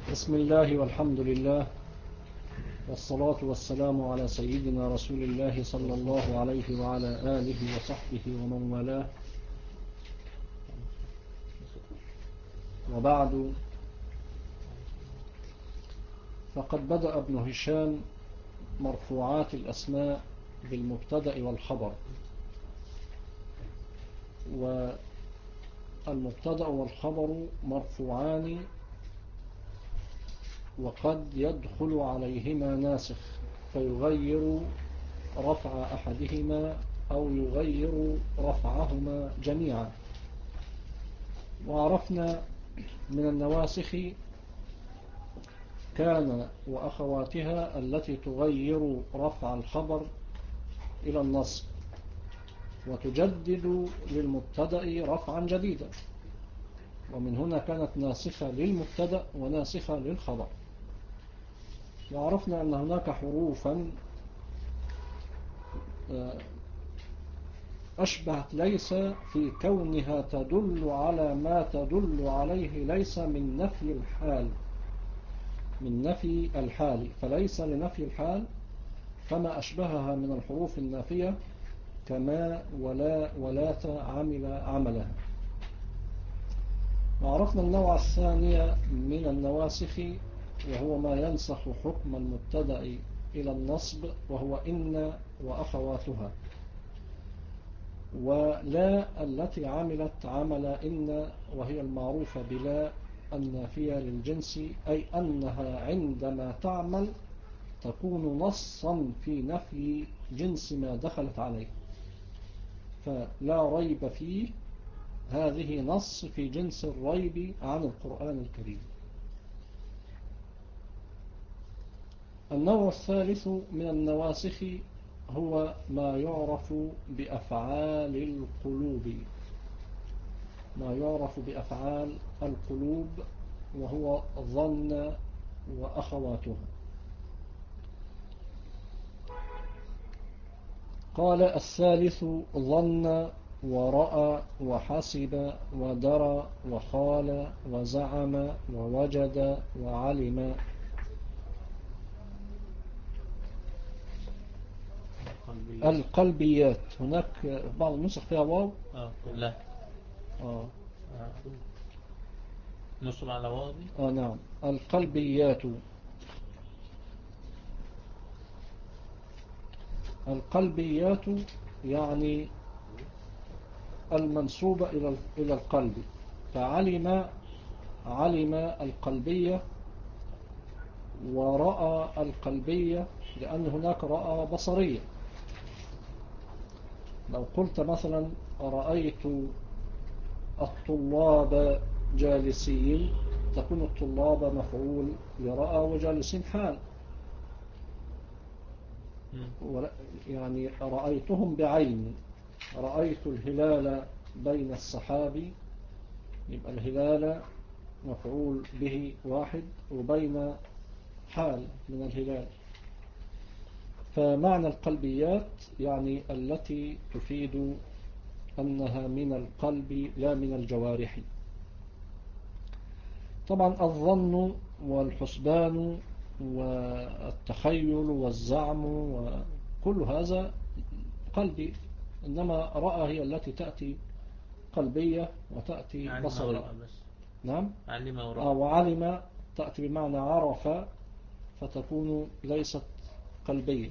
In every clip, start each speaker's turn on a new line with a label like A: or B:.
A: بسم الله والحمد لله والصلاة والسلام على سيدنا رسول الله صلى الله عليه وعلى آله وصحبه ومن والاه، وبعد. فقد بدأ ابن هشام مرفوعات الأسماء بالمبتدأ والخبر، والمبتدأ والخبر مرفوعان، وقد يدخل عليهما ناسخ فيغير رفع أحدهما أو يغير رفعهما جميعا. وعرفنا من النواسخ كان وأخواتها التي تغير رفع الخبر إلى النصب وتجدد للمبتدأ رفعا جديدا، ومن هنا كانت ناسخة للمبتدأ وناسخة للخبر. وعرفنا أن هناك حروفا أشبهت ليس في كونها تدل على ما تدل عليه، ليس من نفي الحال، من نفي الحال، فليس لنفي الحال، فما أشبهها من الحروف النافية كما ولا ولات عمل عملها. وعرفنا النوع الثاني من النواسخ، وهو ما ينسخ حكم المبتدأ إلى النصب، وهو إن وأخواتها، ولا التي عملت عمل إن، وهي المعروفة بلا النافية للجنس، أي أنها عندما تعمل تكون نصا في نفي جنس ما دخلت عليه، فلا ريب فيه، هذه نص في جنس الريب عن القرآن الكريم. النوع الثالث من النواسخ هو ما يعرف بأفعال القلوب، ما يعرف بأفعال القلوب، وهو ظن وأخواتها. قال الثالث ظن ورأى وحسب ودرى وخال وزعم ووجد وعلم. القلبيات هناك بعض النسخ فيها واو.
B: لا. نصب على واو.
A: نعم. القلبيات، القلبيات يعني المنسوبة إلى القلب، علم القلبية ورأى القلبية، لأن هناك رأى بصرية. لو قلت مثلا رأيت الطلاب جالسين، تكون الطلاب مفعول لرأى وجالسين حال، يعني رأيتهم بعيني. رأيت الهلال بين السحاب، يبقى الهلال مفعول به واحد، وبين حال من الهلال. فمعنى القلبيات يعني التي تفيد أنها من القلب لا من الجوارح. طبعا الظن والحسبان والتخيل والزعم وكل هذا قلبي، إنما رأى هي التي تأتي قلبية وتأتي بصرية. نعم.
B: علم ورأى.
A: وعلم تأتي بمعنى عرف، فتكون ليست قلبية.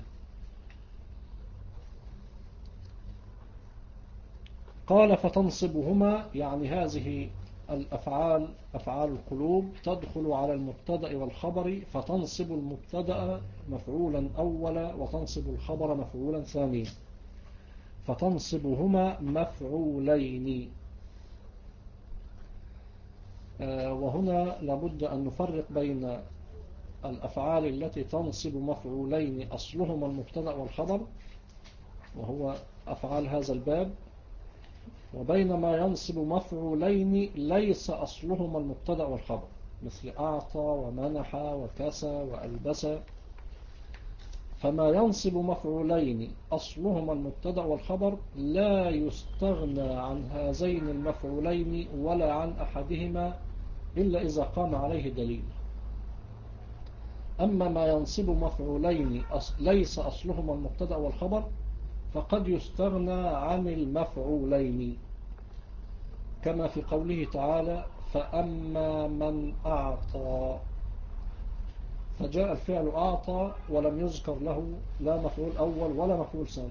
A: قال فتنصبهما، يعني هذه الأفعال أفعال القلوب تدخل على المبتدأ والخبر، فتنصب المبتدأ مفعولا أولا وتنصب الخبر مفعولا ثانيا، فتنصبهما مفعولين. وهنا لابد أن نفرق بين الأفعال التي تنصب مفعولين أصلهما المبتدأ والخبر، وهو أفعال هذا الباب، وبين ما ينصب مفعولين ليس أصلهما المبتدأ والخبر، مثل أعطى ومنح وكسى وألبس. فما ينصب مفعولين أصلهما المبتدأ والخبر لا يستغنى عن هذين المفعولين ولا عن أحدهما إلا إذا قام عليه دليل. أما ما ينصب مفعولين ليس أصلهما المبتدأ والخبر فقد يستغنى عن المفعولين، كما في قوله تعالى فأما من أعطى، فجاء الفعل أعطى ولم يذكر له لا مفعول أول ولا مفعول ثاني.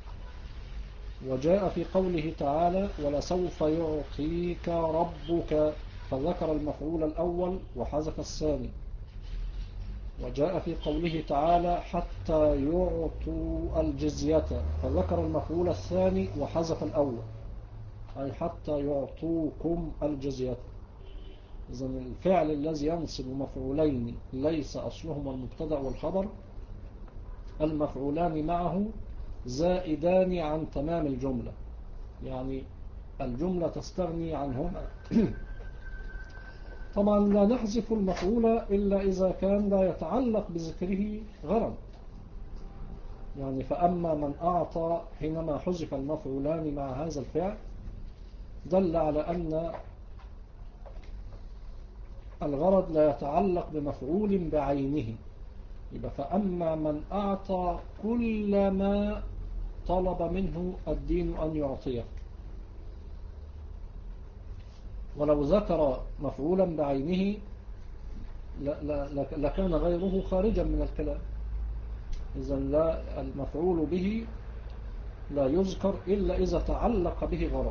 A: وجاء في قوله تعالى ولسوف يعطيك ربك، فذكر المفعول الأول وحذف الثاني. وجاء في قوله تعالى حتى يعطوا الجزية، فذكر المفعول الثاني وحذف الأول، أي حتى يعطوكم الجزية. إذن الفعل الذي ينصب مفعولين ليس أصلهما المبتدأ والخبر المفعولان معه زائدان عن تمام الجملة، يعني الجملة تستغني عنهما. طبعا لا نحذف المفعول إلا إذا كان لا يتعلق بذكره غرض، يعني فأما من أعطى حينما حذف المفعولان مع هذا الفعل دل على أن الغرض لا يتعلق بمفعول بعينه، يبقى فأما من أعطى كل ما طلب منه الدين أن يعطيه. ولو ذكر مفعولا بعينه لكان غيره خارجا من الكلام. إذن لا، المفعول به لا يذكر إلا إذا تعلق به غرض.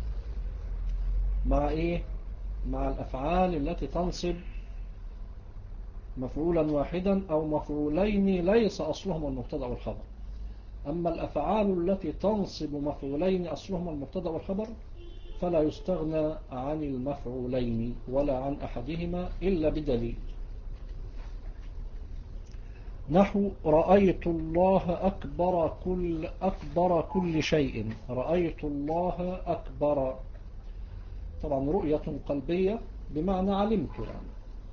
A: مع إيه؟ مع الأفعال التي تنصب مفعولا واحدا أو مفعولين ليس أصلهما المبتدأ والخبر. أما الأفعال التي تنصب مفعولين أصلهما المبتدأ والخبر فلا يستغنى عن المفعولين ولا عن أحدهما إلا بدليل. نحو رأيت الله أكبر كل شيء، رأيت الله أكبر، طبعا رؤية قلبية بمعنى علمت يعني.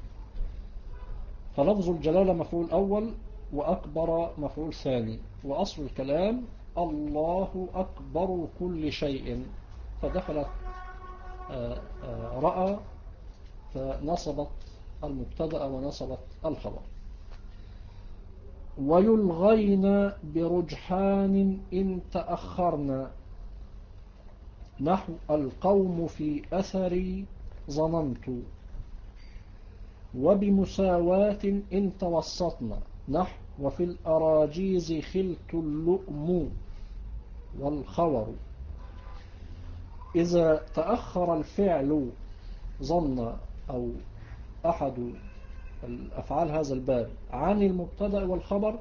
A: فلفظ الجلالة مفعول أول وأكبر مفعول ثاني، وأصل الكلام الله أكبر كل شيء، فدخلت رأى فنصبت المبتدأ ونصبت الخبر. ويلغين برجحان إن تأخرنا، نحو القوم في أثري ظننت، وبمساواة إن توسطنا، نحو وفي الأراجيز خلت اللؤم والخور. إذا تأخر الفعل ظن أو أحد الأفعال هذا الباب عن المبتدأ والخبر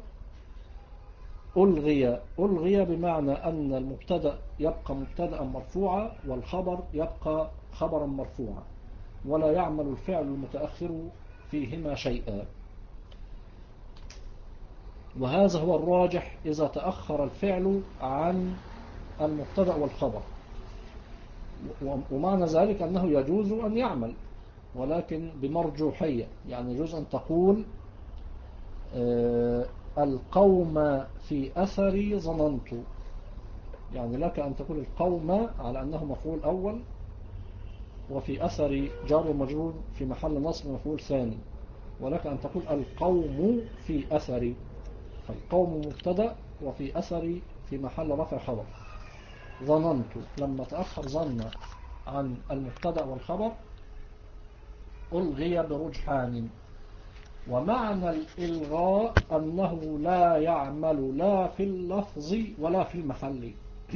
A: ألغي بمعنى أن المبتدأ يبقى مبتدأ مرفوعا والخبر يبقى خبرا مرفوعا، ولا يعمل الفعل المتأخر فيهما شيئا. وهذا هو الراجح إذا تأخر الفعل عن المبتدأ والخبر. ومعنى ذلك أنه يجوز أن يعمل ولكن بمرجوحية، يعني يجوز أن تقول القوم في أثري ظننت، يعني لك أن تقول القوم على أنه مفعول أول وفي أثري جار ومجرور في محل نصب مفعول ثاني، ولك أن تقول القوم في أثري، فالقوم مبتدأ وفي أثري في محل رفع خبر. ظننت لما تأخر ظن عن المبتدأ والخبر ألغي برجحان. ومعنى الإلغاء أنه لا يعمل لا في اللفظ ولا في المحل.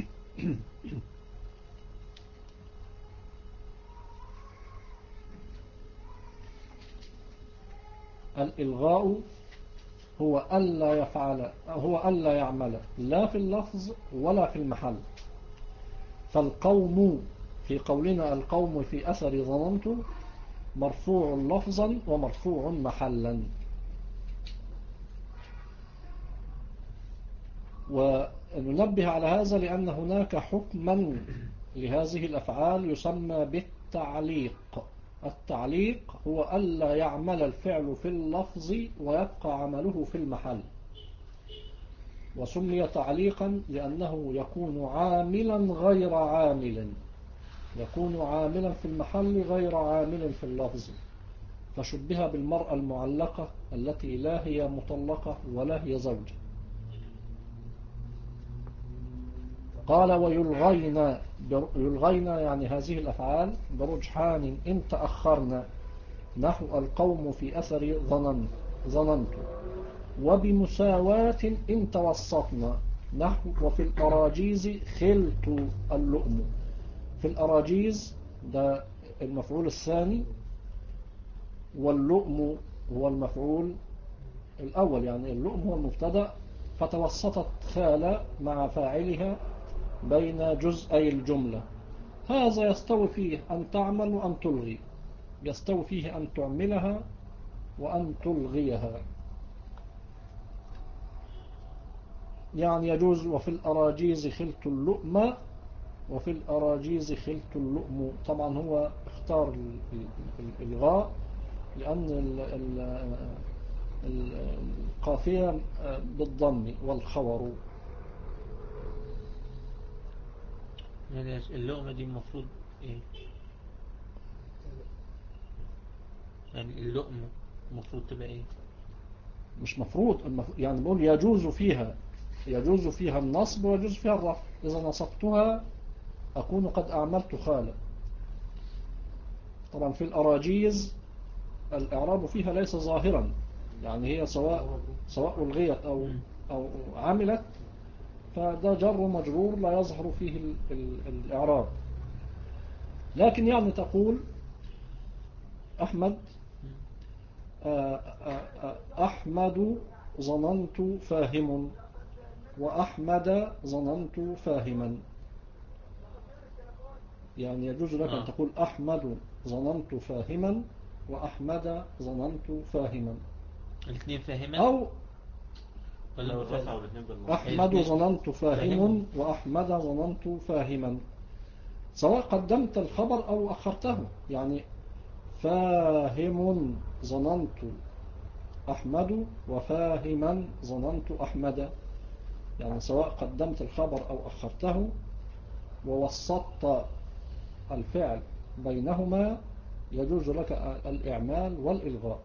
A: الإلغاء هو ألا يعمل لا في اللفظ ولا في المحل. فالقوم في قولنا القوم في أثر ظننت مرفوع لفظا ومرفوع محلا. وننبه على هذا لأن هناك حكما لهذه الأفعال يسمى بالتعليق. التعليق هو ألا يعمل الفعل في اللفظ ويبقى عمله في المحل، وسمي تعليقا لأنه يكون عاملا غير عامل، يكون عاملا في المحل غير عامل في اللفظ، فشبه بالمرأة المعلقة التي لا هي مطلقة ولا هي قال ويلغين يلغين يعني هذه الأفعال برجحان إن تأخرنا نحو القوم في أثر ظننت وبمساواة إن توسطنا نحو وفي الأراجيز خلت اللؤم. في الأراجيز ده المفعول الثاني، واللؤم هو المفعول الأول، يعني اللؤم هو المبتدأ، فتوسطت خال مع فاعلها بين جزئي الجملة. هذا يستوي فيه أن تعمل وأن تلغي، يستوي فيه أن تعملها وأن تلغيها. يعني يجوز وفي الأراجيز خلت اللؤم، وفي الأراجيز خلت اللؤم. طبعا هو اختار الإلغاء لأن القافية بالضم والخور.
B: يعني اللقمة دي المفروض ايه؟ يعني اللقمة المفروض تبقى ايه؟
A: مش مفروض، يعني بقول يجوز فيها النصب ويجوز فيها الرفع. إذا نصبتها أكون قد أعملت خالة. طبعا في الأراجيز الإعراب فيها ليس ظاهرا، يعني هي سواء ألغيت أو عملت، فده جر مجرور لا يظهر فيه الإعراب. لكن يعني تقول أحمد أحمد ظننت فاهم، وأحمد ظننت فاهما. يعني يجوز لك أن تقول أحمد ظننت فاهما وأحمد ظننت فاهما.
B: الاثنين فاهما
A: أو
B: ولا
A: أحمد ظننت فاهم وأحمد ظننت فاهما، سواء قدمت الخبر أو أخرته. يعني فاهم ظننت أحمد وفاهما ظننت أحمد، يعني سواء قدمت الخبر أو أخرته ووسطت الفعل بينهما يجوز لك الإعمال والإلغاء.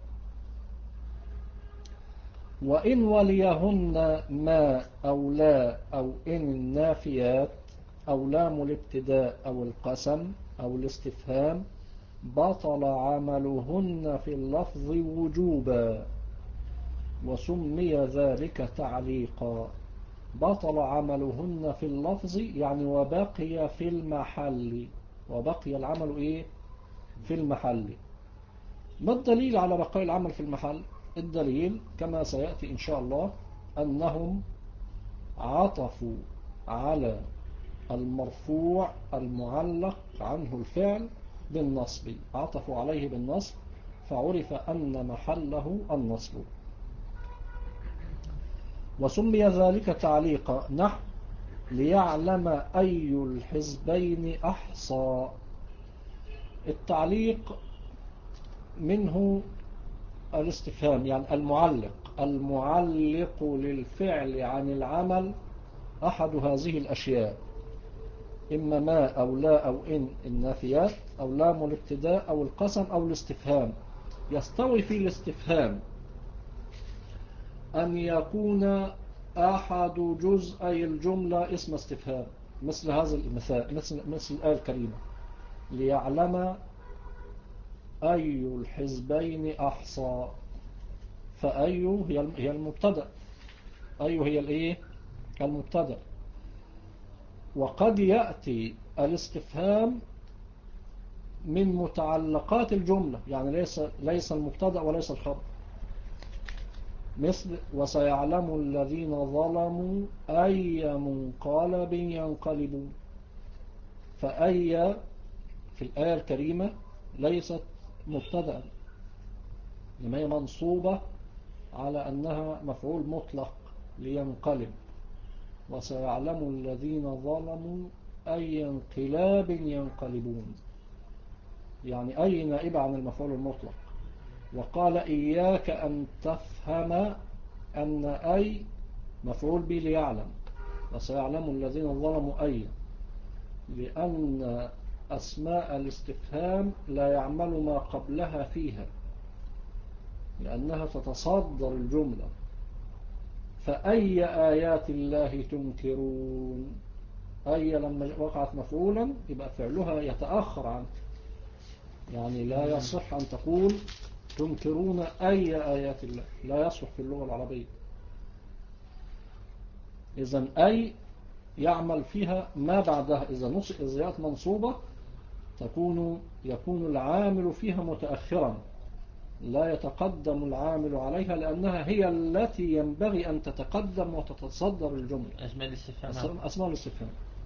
A: وإن وليهن ما أو لا أو إن النافيات أو لام الابتداء أو القسم أو الاستفهام بطل عملهن في اللفظ وجوبا وسمي ذلك تعليقا. بطل عملهن في اللفظ يعني وبقي في المحل، وبقي العمل إيه؟ في المحل. ما الدليل على بقاء العمل في المحل؟ الدليل كما سيأتي إن شاء الله أنهم عطفوا على المرفوع المعلق عنه الفعل بالنصب، عطفوا عليه بالنصب فعرف أن محله النصب. وسمي ذلك تعليقا نحو ليعلم أي الحزبين أحصى. التعليق منه الاستفهام، يعني المعلق للفعل عن العمل أحد هذه الأشياء، إما ما أو لا أو إن النافيات أو لام الابتداء أو القسم أو الاستفهام. يستوي في الاستفهام أن يكون أحد جزئي الجملة اسم استفهام، مثل هذا المثال، مثل الآية الكريمة ليعلم أي الحزبين أحصى. فأي هي المبتدأ، أي هي الإيه؟ المبتدأ. وقد يأتي الاستفهام من متعلقات الجملة، يعني ليس المبتدأ وليس الخبر، مثل وسيعلم الذين ظلموا أي منقلب ينقلبون. فأي في الآية الكريمة ليست مبتدأ، لما هي منصوبة على أنها مفعول مطلق لينقلب. وسيعلم الذين ظلموا أي انقلاب ينقلبون، يعني أي نائب عن المفعول المطلق. وقال إياك أن تفهم أن أي مفعول به ليعلم، وسيعلم الذين ظلموا أي، لأن أسماء الاستفهام لا يعمل ما قبلها فيها، لأنها تتصدر الجملة. فأي آيات الله تنكرون، أي لما وقعت مفعولا يبقى فعلها يتأخر عنه، يعني لا يصح أن تقول تنكرون أي آيات الله، لا يصح في اللغة العربية. إذن أي يعمل فيها ما بعدها، إذا جاءت منصوبة يكون العامل فيها متأخرا، لا يتقدم العامل عليها، لأنها هي التي ينبغي أن تتقدم وتتصدر الجملة.
B: أسماء الاستفهام.
A: أسماء الاستفهام.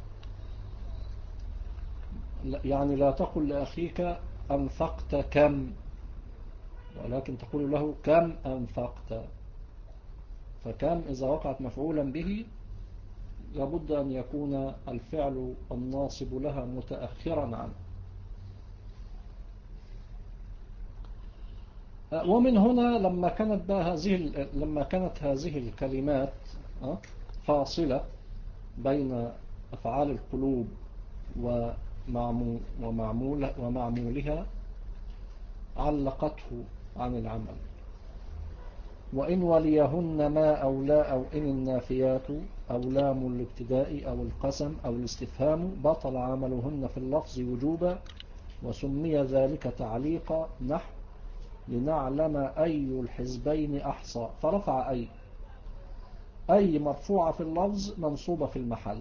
A: يعني لا تقل لأخيك أنفقت كم، ولكن تقول له كم أنفقت. فكم إذا وقعت مفعولا به لابد أن يكون الفعل الناصب لها متأخرا عنه. ومن هنا لما كانت هذه الكلمات فاصلة بين أفعال القلوب ومعمولها علقته عن العمل. وإن وليهن ما أو لا أو إن النافيات أو لام الابتداء أو القسم أو الاستفهام بطل عملهن في اللفظ وجوبا، وسمي ذلك تعليقا، نحو لنعلم أي الحزبين أحصى، فرفع أي مرفوعة في اللفظ منصوبة في المحل.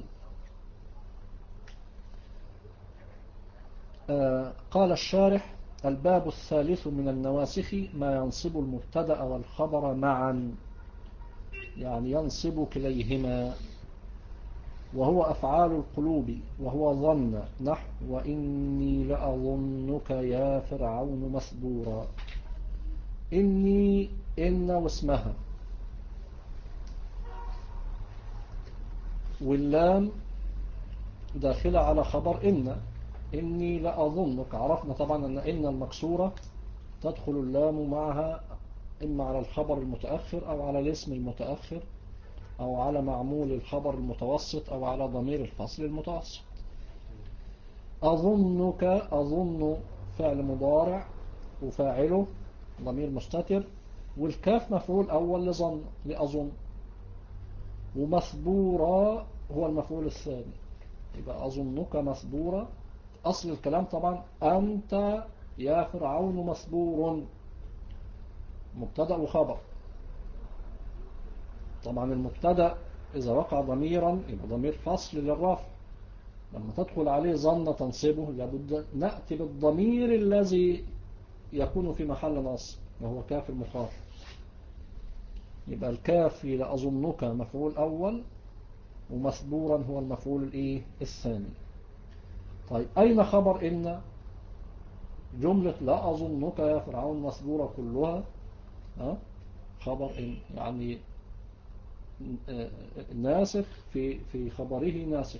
A: قال الشارح: الباب الثالث من النواسخ ما ينصب المبتدأ والخبر معا، يعني ينصب كليهما، وهو أفعال القلوب، وهو ظن، نحو وإني لأظنك يا فرعون مثبورا. إن واسمها، واللام داخلة على خبر إني لأظنك. عرفنا طبعا أن المكسورة تدخل اللام معها إما على الخبر المتأخر أو على الاسم المتأخر أو على معمول الخبر المتوسط أو على ضمير الفصل المتوسط. أظنك، أظن فعل مضارع وفاعله ضمير مستتر، والكاف مفعول أول لأظن، ومثبورا هو المفعول الثاني. يبقى أظنك مثبورا. أصل الكلام طبعا أنت يا فرعون مثبور، مبتدأ وخبر. طبعا المبتدأ إذا وقع ضميرا يبقى ضمير فصل للرفع، لما تدخل عليه ظن تنصبه لابد نأتي بالضمير الذي يكون في محل نصب وهو كاف المخاطب. يبقى الكاف لأظنك مفعول أول، ومثبورا هو المفعول الثاني. طيب أين خبر إن؟ جملة لا أظنك يا فرعون مثبورة كلها خبر إن، يعني ناسخ في خبره ناسخ.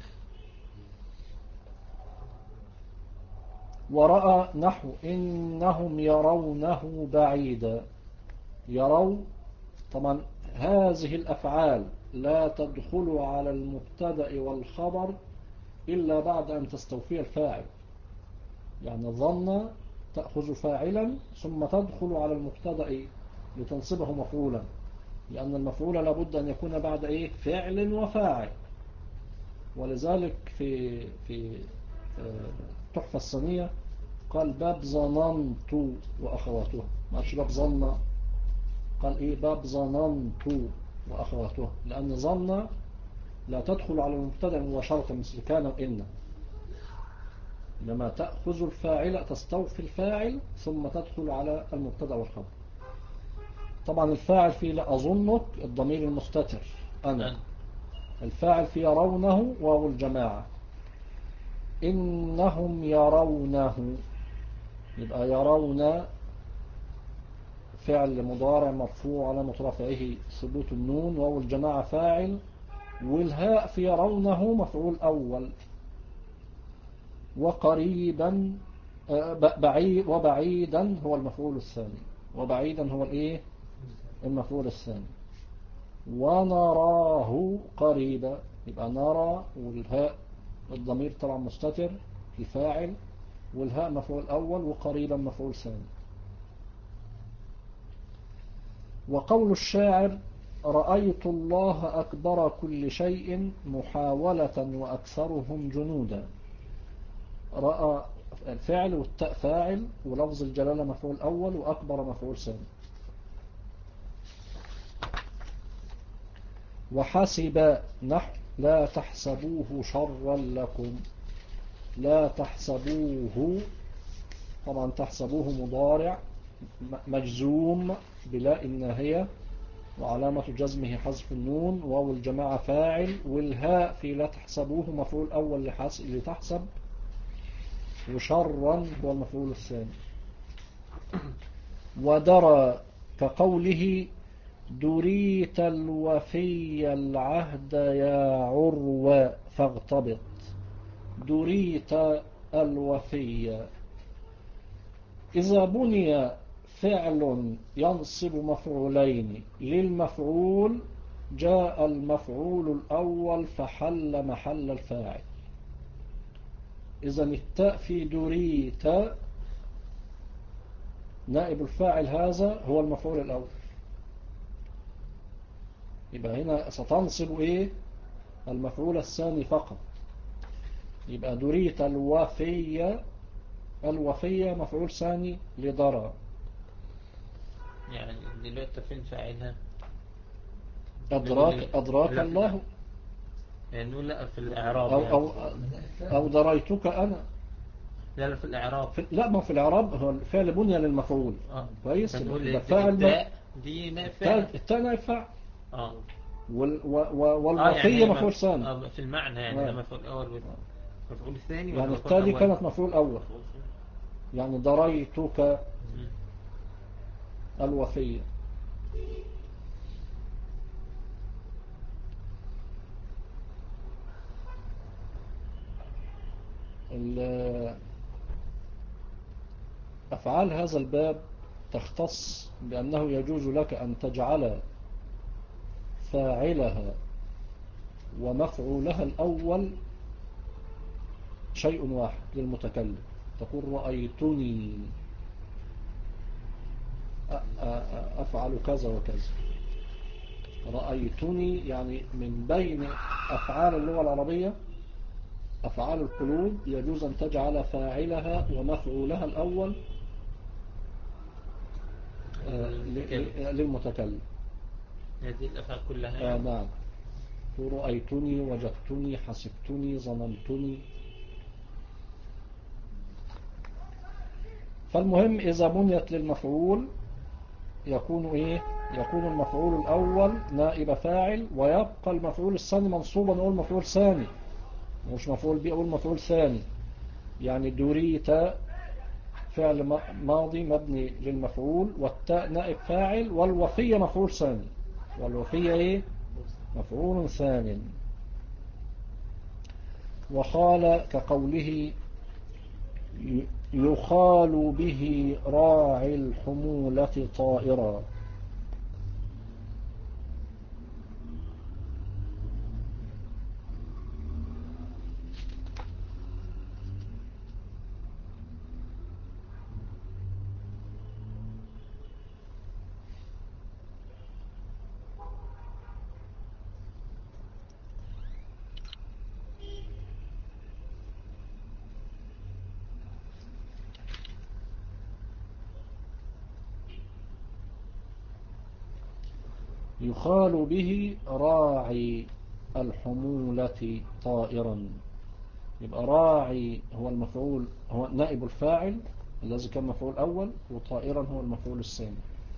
A: ورأى، نحو إنهم يرونه بعيدا. يروا، طبعا هذه الأفعال لا تدخل على المبتدأ والخبر إلا بعد أن تستوفي الفاعل. يعني ظن تأخذ فاعلا ثم تدخل على المبتدأ لتنصبه مفعولا، لأن المفعول لابد أن يكون بعد فعل وفاعل. ولذلك في تحفة الصنية قال باب ظننت وأخواتها، ما قالش باب ظن، قال باب ظننت وأخواتها، لأن ظن لا تدخل على المبتدأ مباشرة مثل كان وإن، إنما تأخذ الفاعل، تستوفي الفاعل ثم تدخل على المبتدأ والخبر. طبعا الفاعل في لأظنك الضمير المستتر أنا، الفاعل في يرونه واو الجماعة. إنهم يرونه، يبقى يرون فعل مضارع مرفوع على رفعه ثبوت النون، واو الجماعة فاعل، والهاء في يرونه مفعول أول. وقريبا وبعيدا هو المفعول الثاني، وبعيدا هو المفعول الثاني. ونراه قريبا، يبقى نرى والهاء الضمير طبعا مستتر في فاعل، والهاء مفعول أول، وقريبا مفعول ثاني. وقول الشاعر رأيت الله أكبر كل شيء محاولة وأكثرهم جنودا. رأى الفعل والتاء فاعل ولفظ الجلالة مفعول أول وأكبر مفعول ثاني. وحسب نحو لا تحسبوه شرا لكم. لا تحسبوه، طبعا تحسبوه مضارع مجزوم بلا الناهية وعلامة جزمه حذف النون، واو الجماعة فاعل، والهاء في لا تحسبوه مفعول أول لتحسب، وشرا هو المفعول الثاني. ودرى كقوله دريت الوفي العهد يا عروة فاغتبط. دريت الوفي إذا بني فعل ينصب مفعولين للمفعول جاء المفعول الأول فحل محل الفاعل. إذا التاء في دريت نائب الفاعل هذا هو المفعول الأول، يبقى هنا ستنصب إيه؟ المفعول الثاني فقط. يبقى دريت الوفية، الوفية مفعول ثاني لضرر.
B: يعني دلوقتي فين فاعلها؟
A: أدراك
B: لا
A: الله،
B: يعني نقول لا في الإعراب
A: أو,
B: يعني.
A: أو, أو دريتك أنا.
B: لا في الإعراب.
A: لا، ما في الإعراب هو الفعل بني للمفعول. كويس،
B: فنقول
A: يبقى فاعل
B: التاء دي نائب فاعل.
A: التاء نائب فاعل.
B: اه
A: والوفية
B: يعني
A: مفعول ثاني.
B: في المعنى يعني ده مفعول أول مفعول ثاني ولا
A: يعني
B: مفعول
A: التاء دي
B: أول؟
A: كانت مفعول أول، يعني دريتك الوفية. أفعال هذا الباب تختص بأنه يجوز لك أن تجعل فاعلها ومفعولها الأول شيء واحد للمتكلم. تقول رأيتني أفعل كذا وكذا. رأيتني يعني من بين أفعال اللغة العربية أفعال القلوب يجوز أن تجعل فاعلها ومفعولها الأول للمتكلم.
B: هذه الأفعال كلها يعني.
A: نعم. رأيتني، وجدتني، حسبتني، ظننتني. فالمهم إذا بنيت للمفعول يكون إيه؟ يكون المفعول الأول نائب فاعل، ويبقى المفعول الثاني منصوبا نقول مفعول ثاني، مش مفعول به أقول مفعول ثاني. يعني دريت فعل ماضي مبني للمفعول، والتاء نائب فاعل، والوفية مفعول ثاني. والوفية إيه؟ مفعول ثاني. وقال كقوله يخال به راعي الحمولة طائرا. يخال به راعي الحمولة طائرا. يبقى راعي هو المفعول، هو نائب الفاعل الذي كان مفعول أول، وطائرا هو المفعول الثاني.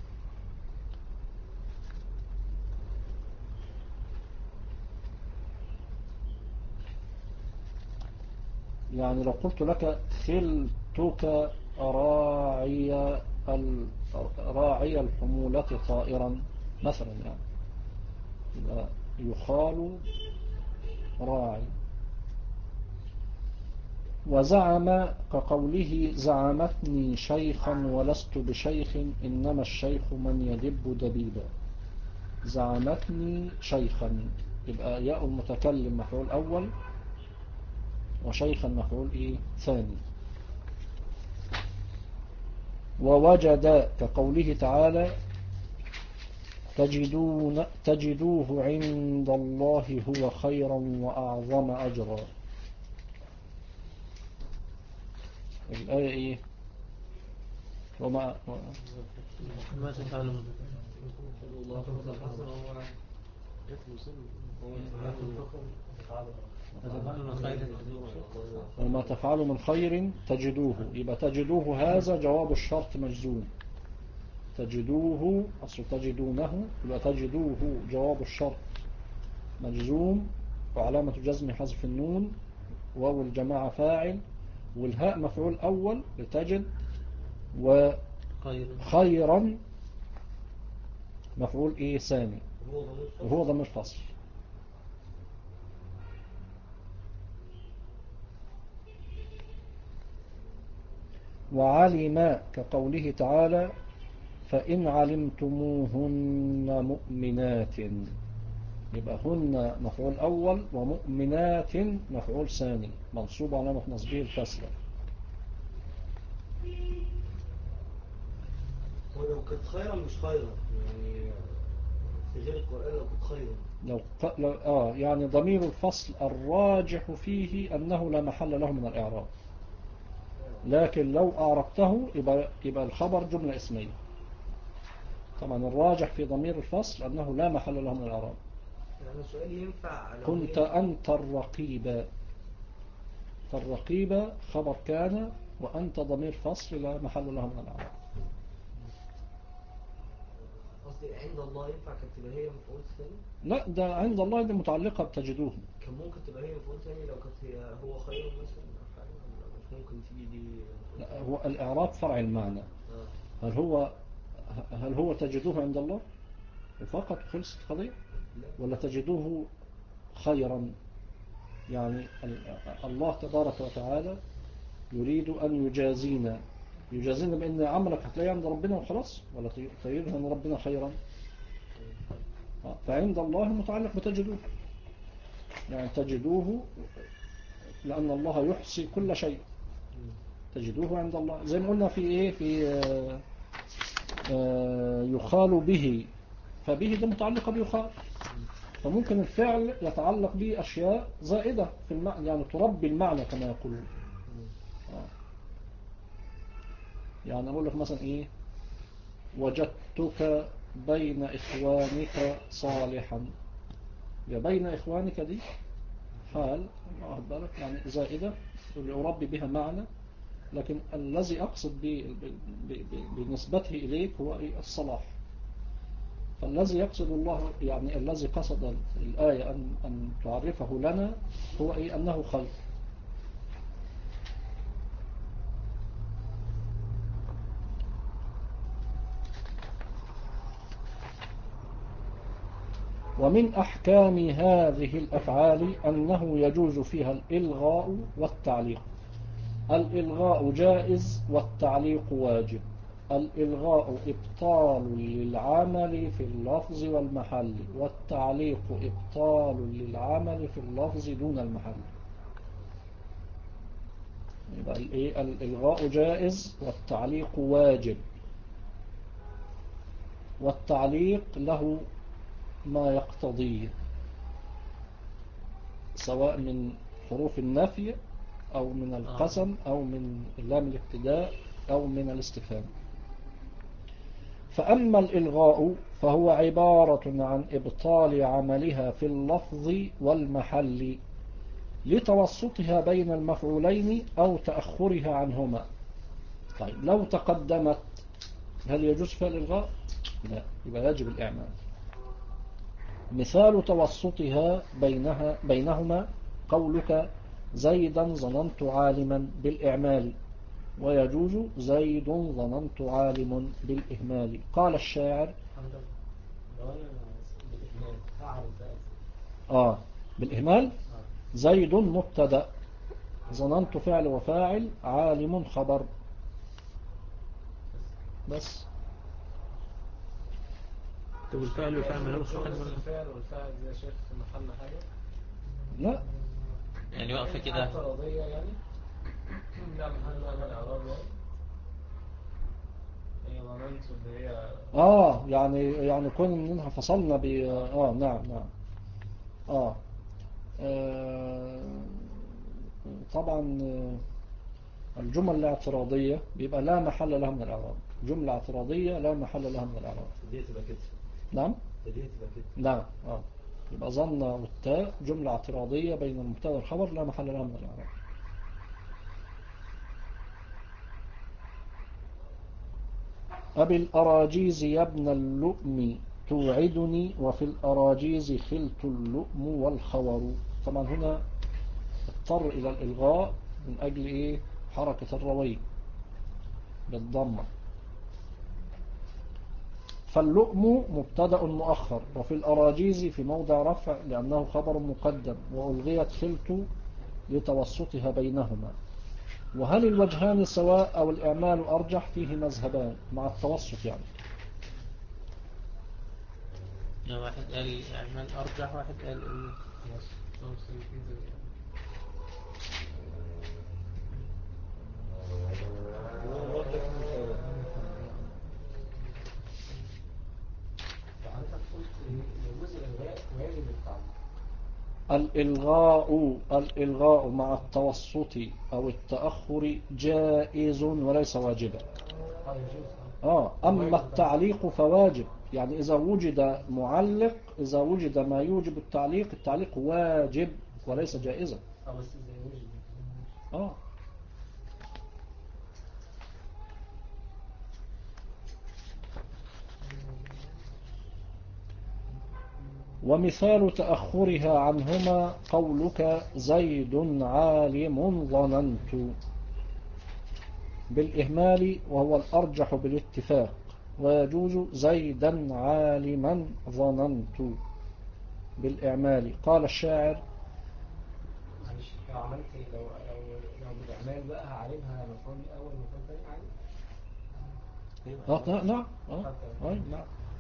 A: يعني لو قلت لك خلتك راعي راعي الحمولة طائرا مثلا، يعني يبقى يخال راعي. وزعم كقوله زعمتني شيخا ولست بشيخ إنما الشيخ من يدب دبيبا. زعمتني شيخا، يبقى ياء المتكلم مفعول أول، وشيخا مفعول إيه ثاني. ووجد كقوله تعالى تجدوه عند الله هو خيرا وأعظم أجرا. الآية إيه؟ وما
B: تفعلون
A: وما تفعلوا من خير تجدوه. يبقى تجدوه هذا جواب الشرط مجزوم. تجدوه أصل تجدونه، يبقى تجدوه جواب الشرط مجزوم، وعلامة جزم حذف النون، واو الجماعة فاعل، والهاء مفعول أول لتجد، وخيرا مفعول إيه ثاني وهو ضمير فصل. وعلم كقوله تعالى فإن علمتموهن مؤمنات، يبقى هن مفعول أول ومؤمنات مفعول ثاني منصوب علامة نصبه الكسرة.
C: ولو كانت خيرا مش خيرا يعني في غير القرآن لو كانت خيرا
A: يعني ضمير الفصل الراجح فيه أنه لا محل له من الإعراب، لكن لو أعربته يبقى الخبر جملة اسمية. طبعا الراجح في ضمير الفصل أنه لا محل له من الإعراب.
C: يعني السؤال ينفع
A: كنت أنت الرقيب، فالرقيب خبر كان، وأنت ضمير فصل لا محل له من الإعراب.
C: قصدي عند الله ينفع كانت تبقى هي مفعول ثاني؟
A: لا، ده عند الله دي متعلقة بتجدوه.
C: كان ممكن تبقى هي مفعول ثاني لو كانت هي هو خير مثلا أو حاجة، ولا مش ممكن تيجي دي؟
A: لا، هو الإعراب فرع المعنى. هل هو تجدوه عند الله فقط خلصت قضية، ولا تجدوه خيرا؟ يعني الله تبارك وتعالى يريد أن يجازينا بأن عملك هتلاقيه عند ربنا وخلاص، ولا تريد أن ربنا خيرا؟ فعند الله متعلق بتجدوه، يعني تجدوه لأن الله يحصي كل شيء. تجدوه عند الله زي ما قلنا في إيه، في يخال به، فبه ده متعلقة بيخال، فممكن الفعل يتعلق به أشياء زائدة في المعنى، يعني تربي المعنى كما يقولون. يعني أقول لك مثلا إيه، وجدتك بين إخوانك صالحا، يا بين إخوانك دي حال واخد بالك، يعني زائدة يربي بها معنى، لكن الذي أقصد بنسبته إليك هو الصلاح. فالذي يقصد الله، يعني الذي قصد الآية أن تعرفه لنا هو أنه خير. ومن أحكام هذه الأفعال أنه يجوز فيها الإلغاء والتعليق. الإلغاء جائز والتعليق واجب. الإلغاء إبطال للعمل في اللفظ والمحل، والتعليق إبطال للعمل في اللفظ دون المحل. يبقى الإلغاء جائز والتعليق واجب، والتعليق له ما يقتضيه سواء من حروف النفي أو من القسم أو من لام الابتداء أو من الاستفهام. فأما الإلغاء فهو عبارة عن إبطال عملها في اللفظ والمحل لتوسطها بين المفعولين أو تأخرها عنهما. طيب لو تقدمت هل يجوز فيها الإلغاء؟ لا، يبقى يجب الإعمال. مثال توسطها بينهما قولك زيدا ظننت عالما بالإعمال، ويجوز زيد ظننت عالم بالإهمال. قال الشاعر بالإهمال زيد مبتدأ، ظننت فعل وفاعل، عالم خبر، بس.
B: طب الفعل والفعل ما لهمش محل؟
D: الفعل والفاعل زي شيخ في محل حاجة؟
A: لا،
B: يعني واقفة كده
D: افتراضية يعني لا محل من الإعراب يعني. هي ظننت اللي هي
A: يعني كون انها فصلنا نعم نعم. آه. طبعا الجمل الاعتراضية بيبقى لا محل لها من الإعراب. جملة اعتراضية لا محل لها من الإعراب.
C: دي تبقى كده.
A: نعم.
C: دي تبقى كده.
A: نعم. يبقى ظن والتاء جملة اعتراضية بين المبتدا والخبر لا محل لها من الإعراب. أبي الأراجيز يا ابن اللؤم توعدني وفي الأراجيز خلت اللؤم والخور. طبعا هنا اضطر إلى الإلغاء من أجل إيه؟ حركة الروي بالضمة. فاللؤم مبتدأ مؤخر وفي الأراجيز في موضع رفع لأنه خبر مقدم وألغيت خلت لتوسطها بينهما. وهل الوجهان سواء أو الإعمال أرجح؟ فيه مذهبان مع التوسط يعني.
B: واحد قال اعمال ارجح، واحد قال ايه
A: الإلغاء مع التوسط أو التأخر جائز وليس واجبا. أما التعليق فواجب، يعني إذا وجد معلق، إذا وجد ما يوجب التعليق، التعليق واجب وليس جائزا. ومثال تأخرها عنهما قولك زيد عالم ظننت بالإهمال وهو الأرجح بالاتفاق، ويجوز زيدا عالما ظننت بالإعمال. قال الشاعر
D: معلش لو عملت لو بالإعمال بقى هعلمها مفعول أول مفعول تاني عادي.
A: نعم.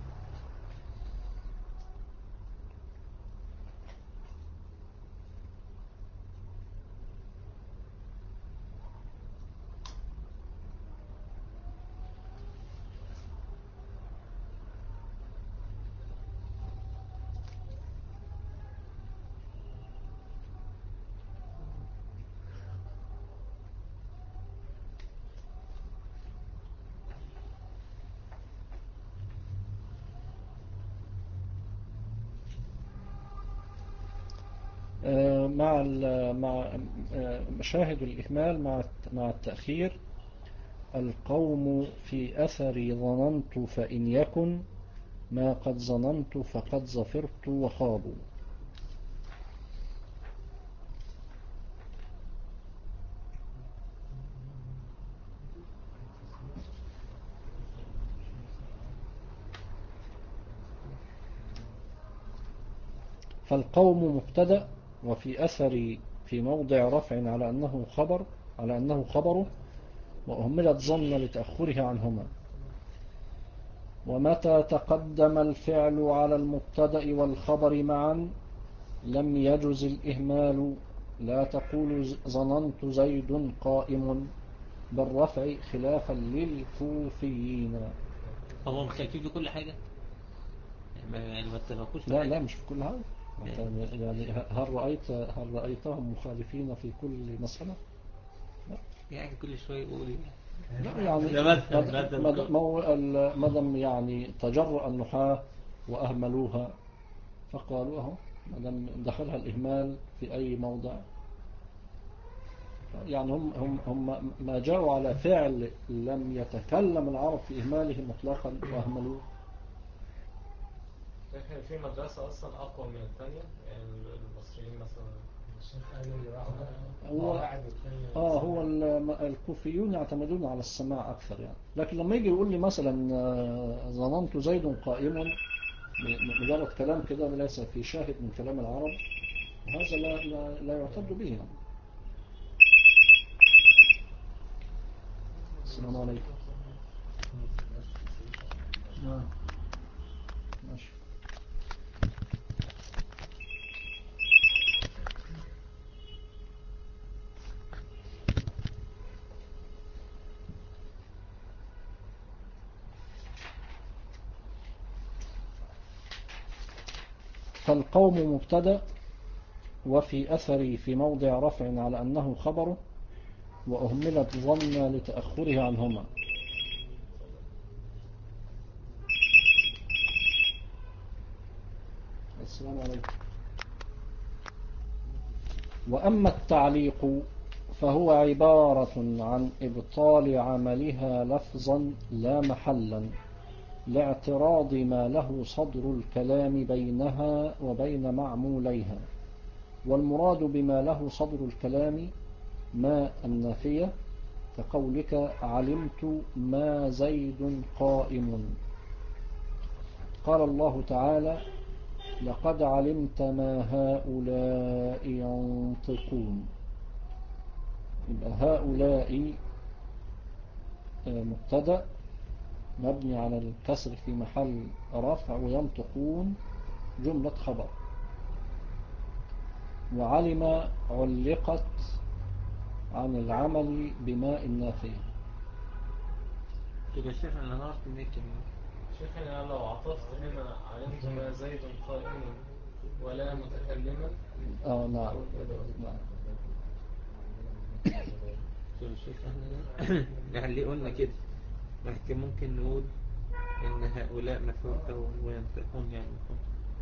A: مع مشاهد الإهمال مع التأخير. القوم في أثري ظننت فإن يكن ما قد ظننت فقد ظفرت وخابوا. فالقوم مبتدأ وفي أثري في موضع رفع على أنه خبره، وأهملت ظن لتأخرها عنهما. ومتى تقدم الفعل على المبتدأ والخبر معا لم يجز الإهمال. لا تقول ظننت زيد قائم بالرفع خلافا للكوفيين.
B: هو مختلفين في كل حاجة يعني ما اتفقوش في
A: لا مش في كل حاجة. يعني هل رأيتهم مخالفين في كل مسألة؟ لا.
B: يعني كل شوية يقول
A: لا يعني مدام يعني تجرأ النحاة وأهملوها فقالوا اهو مدام دخلها الإهمال في أي موضع، يعني هم ما جاءوا على فعل لم يتكلم العرب في إهماله مطلقا وأهملوه.
D: في مدرسة أصلا أقوى من الثانية، يعني المصريين مثلا الشيخ
A: هو الكوفيون يعتمدون على السماع أكثر يعني. لكن لما يجي يقول لي مثلا ظننت زيد قائم، مجرد كلام كده ليس في شاهد من كلام العرب، هذا لا يعتد به يعني. السلام عليكم. ماشي. فالقوم مبتدأ، وفي أثري في موضع رفع على أنه خبره، وأهملت ظن لتأخره عنهما. السلام عليكم. وأما التعليق فهو عبارة عن إبطال عملها لفظا لا محلا، لاعتراض ما له صدر الكلام بينها وبين معموليها. والمراد بما له صدر الكلام ما النافية، كقولك علمت ما زيد قائم. قال الله تعالى لقد علمت ما هؤلاء ينطقون. يبقى هؤلاء مبتدأ مبني على الكسر في محل رفع، وينطقون جملة خبر. وعلم علقت عن العمل بماء النافية.
B: يبقى الشيخ أنا نعرف منك
D: شيخ أنا لو عطفت هنا علمت ما زيد قائما ولا متكلما.
A: نعم نعم.
B: شوف الشيخ احنا اللي قلنا كده، لكن ممكن نقول إن هؤلاء مفعول أول وينطقون يعني مفعول.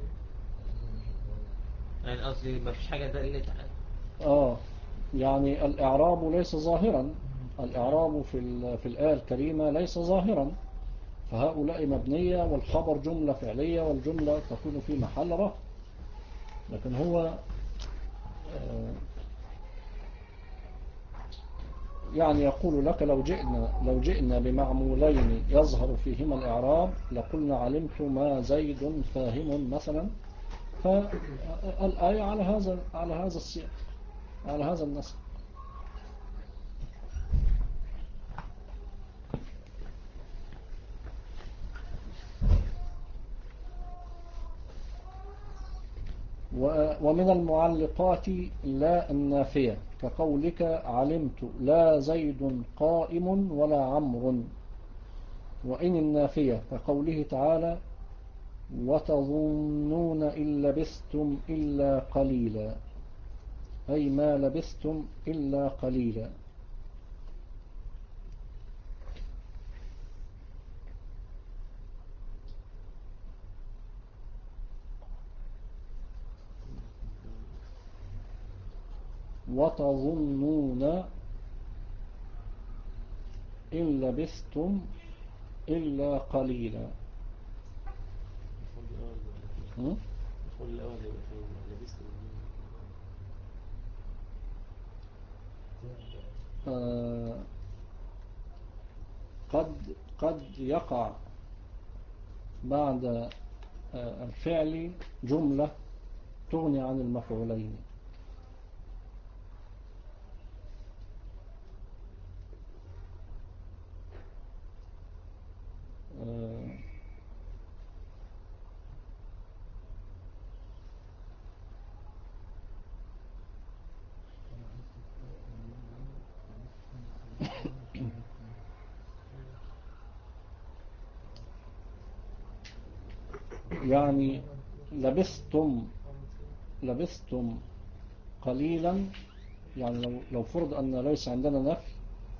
B: يعني قصدي ما فيش حاجة دلت على
A: يعني الإعراب ليس ظاهرا. الإعراب في الآية الكريمة ليس ظاهرا، فهؤلاء مبنية والخبر جملة فعلية والجملة تكون في محل رفع. لكن هو يعني يقول لك لو جئنا بمعمولين يظهر فيهما الإعراب لقلنا علمت ما زيد فاهم مثلا، فالآية على هذا السياق، على هذا النسق. ومن المعلقات لا النافية، كقولك علمت لا زيد قائم ولا عمرو. وإن النافية كقوله تعالى وتظنون إن لبثتم إلا قليلا، أي ما لبثتم إلا قليلا. وتظنون إن لبثتم إلا قليلا. قد يقع بعد الفعل جملة تغني عن المفعولين. يعني لبثتم قليلا، يعني لو فرض أن ليس عندنا نفي،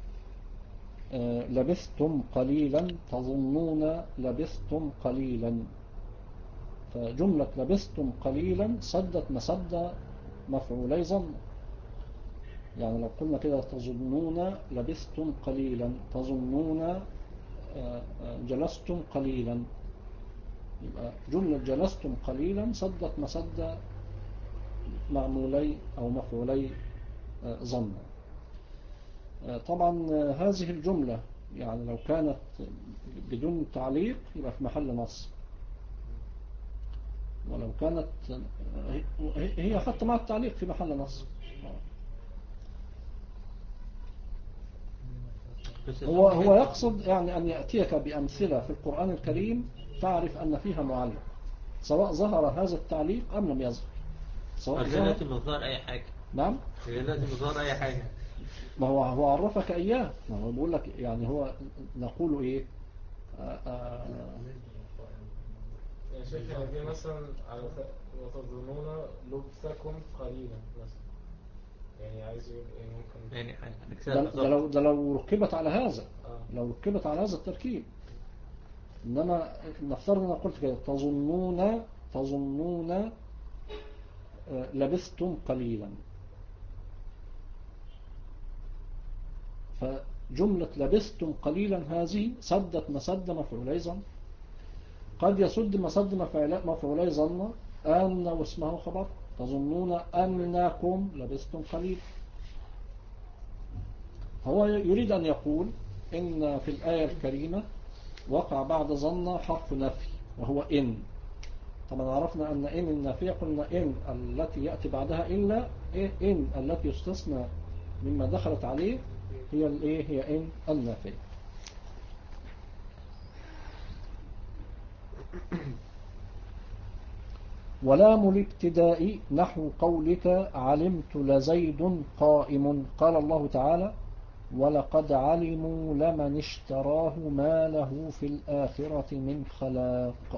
A: لبثتم قليلا تظنون لبثتم قليلا، فجملة لبثتم قليلا سدت مسد مفعولي ظن. يعني لو قلنا كده تظنون لبثتم قليلا، تظنون جلستم قليلا، يبقى جملة جلستم قليلا سدت مسد معمولي أو مفعولي ظن. طبعا هذه الجملة يعني لو كانت بدون تعليق يبقى في محل نصب، ولو كانت هي حتى مع التعليق في محل نصب. هو يقصد يعني أن يأتيك بأمثلة في القرآن الكريم تعرف أن فيها معلق، سواء ظهر هذا التعليق أم لم يظهر.
B: سواء دلوقتي مظهر أي حاجة.
A: نعم
B: دلوقتي مظهر أي حاجة.
A: ما هو عرفك إياه، ما هو بيقول لك يعني هو نقول إيه.
D: يا شايف دي مثلا على وتظنون لبثكم قليلا مثلا، يعني عايز يقول ايه ممكن
B: يعني
A: ده لو ركبت على هذا، لو ركبت على هذا التركيب. إنما نفترض أن قلت كده تظنون لبثتم قليلا، فجملة لبثتم قليلا هذه سدت مسد مفعولي ظن. قد يسد مسد مفعولي ظن أن واسمه خبر، تظنون أنكم لبثتم قليلا. هو يريد أن يقول إن في الآية الكريمة وقع بعد ظن حرف نفي وهو إن. طبعا عرفنا أن إن النافية قلنا إن التي يأتي بعدها إلا إن التي يستثنى مما دخلت عليه هي الإيه، هي إن النافية. ولام الابتداء نحو قولك علمت لزيد قائم. قال الله تعالى ولقد علموا لمن اشتراه ما له في الآخرة من خلاق.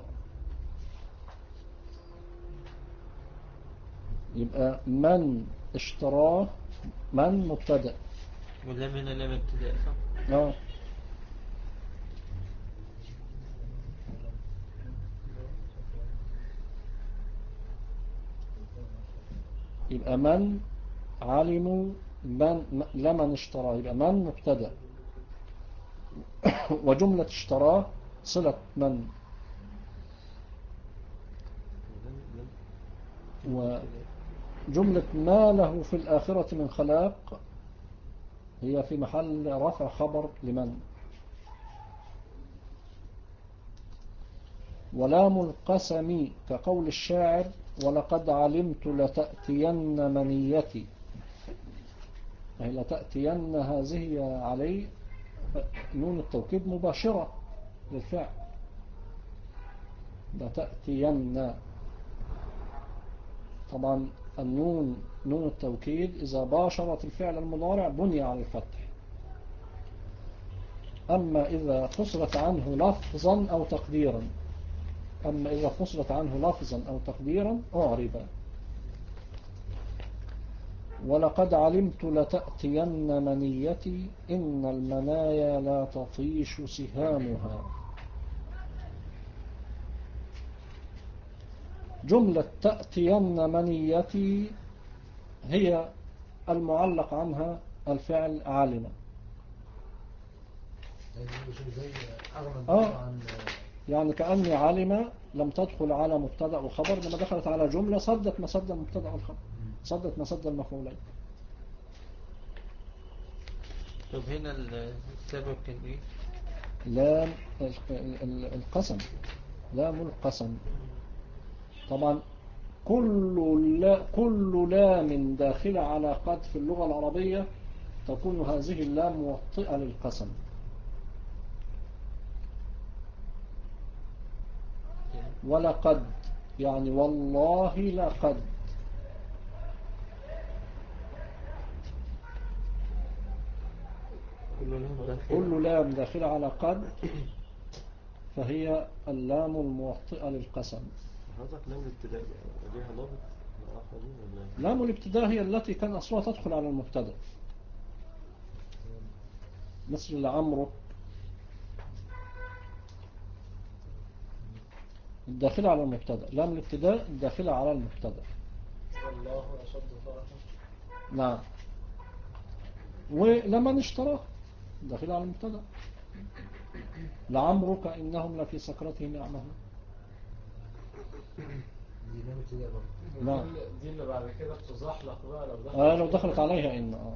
A: يبقى من اشتراه، من مبتدأ
B: ولا من لم ابتداء صح؟
A: يبقى من علموا لمن اشتراه، يبقى من مبتدأ وجملة اشتراه صلة من، وجملة ما له في الآخرة من خلاق هي في محل رفع خبر لمن. ولام القسم كقول الشاعر ولقد علمت لتأتين منيتي، أي لتأتين هذه علي نون التوكيد مباشرة للفعل، لتأتين. طبعا النون نون التوكيد إذا باشرت الفعل المضارع بني على الفتح، أما إذا فصلت عنه لفظا أو تقديرا، أو تقديرا أعرب. ولقد علمت لتأتين منيتي إن المنايا لا تطيش سهامها. جملة تأتين منيتي هي المعلق عنها الفعل علم. يعني كأني علم لم تدخل على مبتدأ وخبر، لما دخلت على جملة صدت مسد المبتدأ والخبر، صدت مسد المفعولين.
B: طب هنا السبب كان ايه؟
A: لام القسم، لام القسم. طبعا كل لام داخلة على قد في اللغة العربية تكون هذه اللام موطئة للقسم. ولقد يعني والله لقد. كل لام داخلة على قد فهي اللام الموطئة للقسم.
C: حضرتك لام الابتداء ليها ضابط ولا؟
A: لام الابتداء هي التي كان أصلها تدخل على المبتدأ، مثل لعمرك الداخلة على المبتدأ، لام الابتداء الداخلة على المبتدأ.
D: والله أشد فرحا.
A: نعم. ولمن اشتراه داخلة على المبتدأ، لعمرك إنهم لفي سكرتهم يعمهون.
C: دي لام ابتداء برضه.
A: نعم.
D: دي اللي بعد كده بتزحلق بقى
A: لو دخلت عليها إن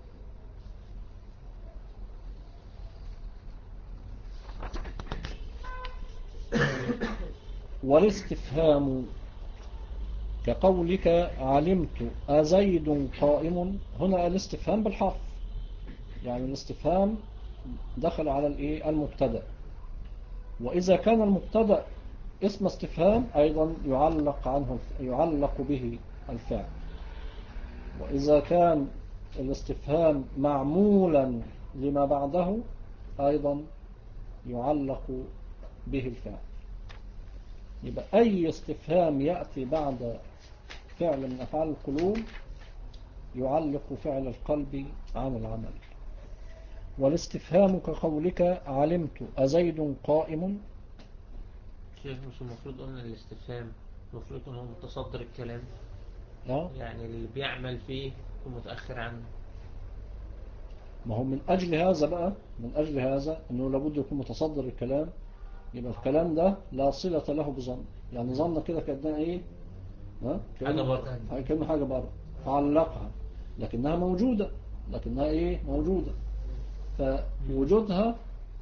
A: والاستفهام كقولك علمت أزيد قائم. هنا الاستفهام بالحرف، يعني الاستفهام دخل على المبتدأ، وإذا كان المبتدأ اسم استفهام أيضا يعلق به الفعل، وإذا كان الاستفهام معمولا لما بعده أيضا يعلق به الفعل. يبقى أي استفهام يأتي بعد فعل من أفعال القلوب يعلق فعل القلب عن العمل. والاستفهام كقولك علمت أزيد قائم.
B: شيخ مش المفروض قلنا الاستفهام المفروض انه متصدر الكلام، يعني اللي بيعمل فيه ومتأخر عنه.
A: ما هو من أجل هذا بقى، من أجل هذا أنه لابد يكون متصدر الكلام. يبقى الكلام ده لا صلة له بظن، يعني ظن كده كأنها إيه،
B: حاجة بره،
A: كأنها حاجة بره فعلقها، لكنها موجودة، لكنها إيه موجودة. فوجودها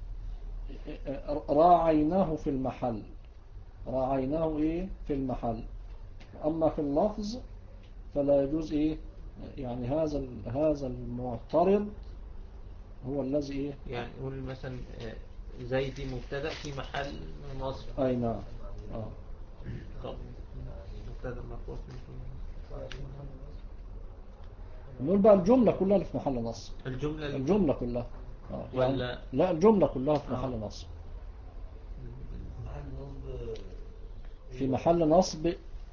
A: راعيناه في المحل، راعيناه إيه في المحل. أما في اللفظ فلا يجوز إيه، يعني هذا المعترض هو الذي إيه،
B: يعني يقول مثلا زيدي مبتدأ في محل نصب.
A: أي نعم.
B: طب مبتدأ مرفوع
A: نقول بقى الجملة كلها اللي في محل نصب.
B: الجملة
A: كلها
B: ولا
A: لا، الجملة كلها في محل نصب. في محل نصب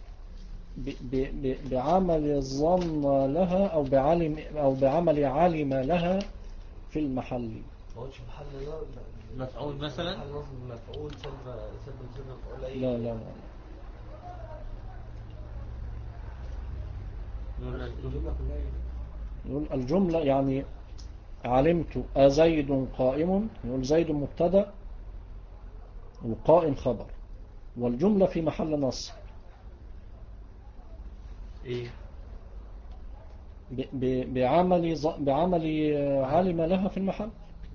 A: بعمل الظن لها أو بعمل علم لها في المحل.
C: ما قلتش محل
B: مفعول مثلا،
C: محل نصب مفعول سد مفعول أي.
A: لا لا لا، نقول الجملة يعني علمت أزيد قائم، نقول زيد مبتدأ وقائم خبر، والجملة في محل نصب
B: إيه؟
A: بعمل علم لها في المحل.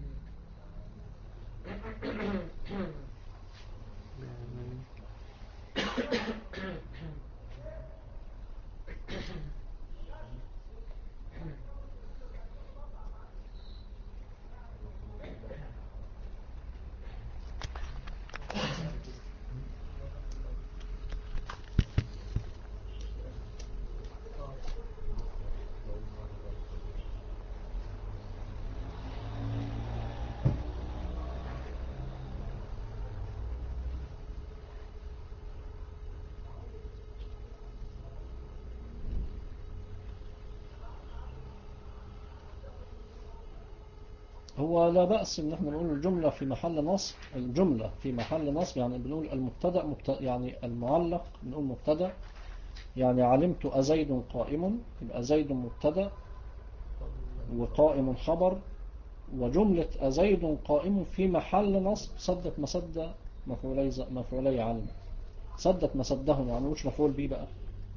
A: هو لا بأس ان احنا نقول الجملة في محل نصب. الجملة في محل نصب يعني بنقول المبتدا يعني المعلق بنقول مبتدا، يعني علمت أزيد قائم، يبقى زيد مبتدا وقائم خبر، وجملة أزيد قائم في محل نصب سدت مسد مفعولي علم، سدت مسدهم، يعني مش مفعول به بقى،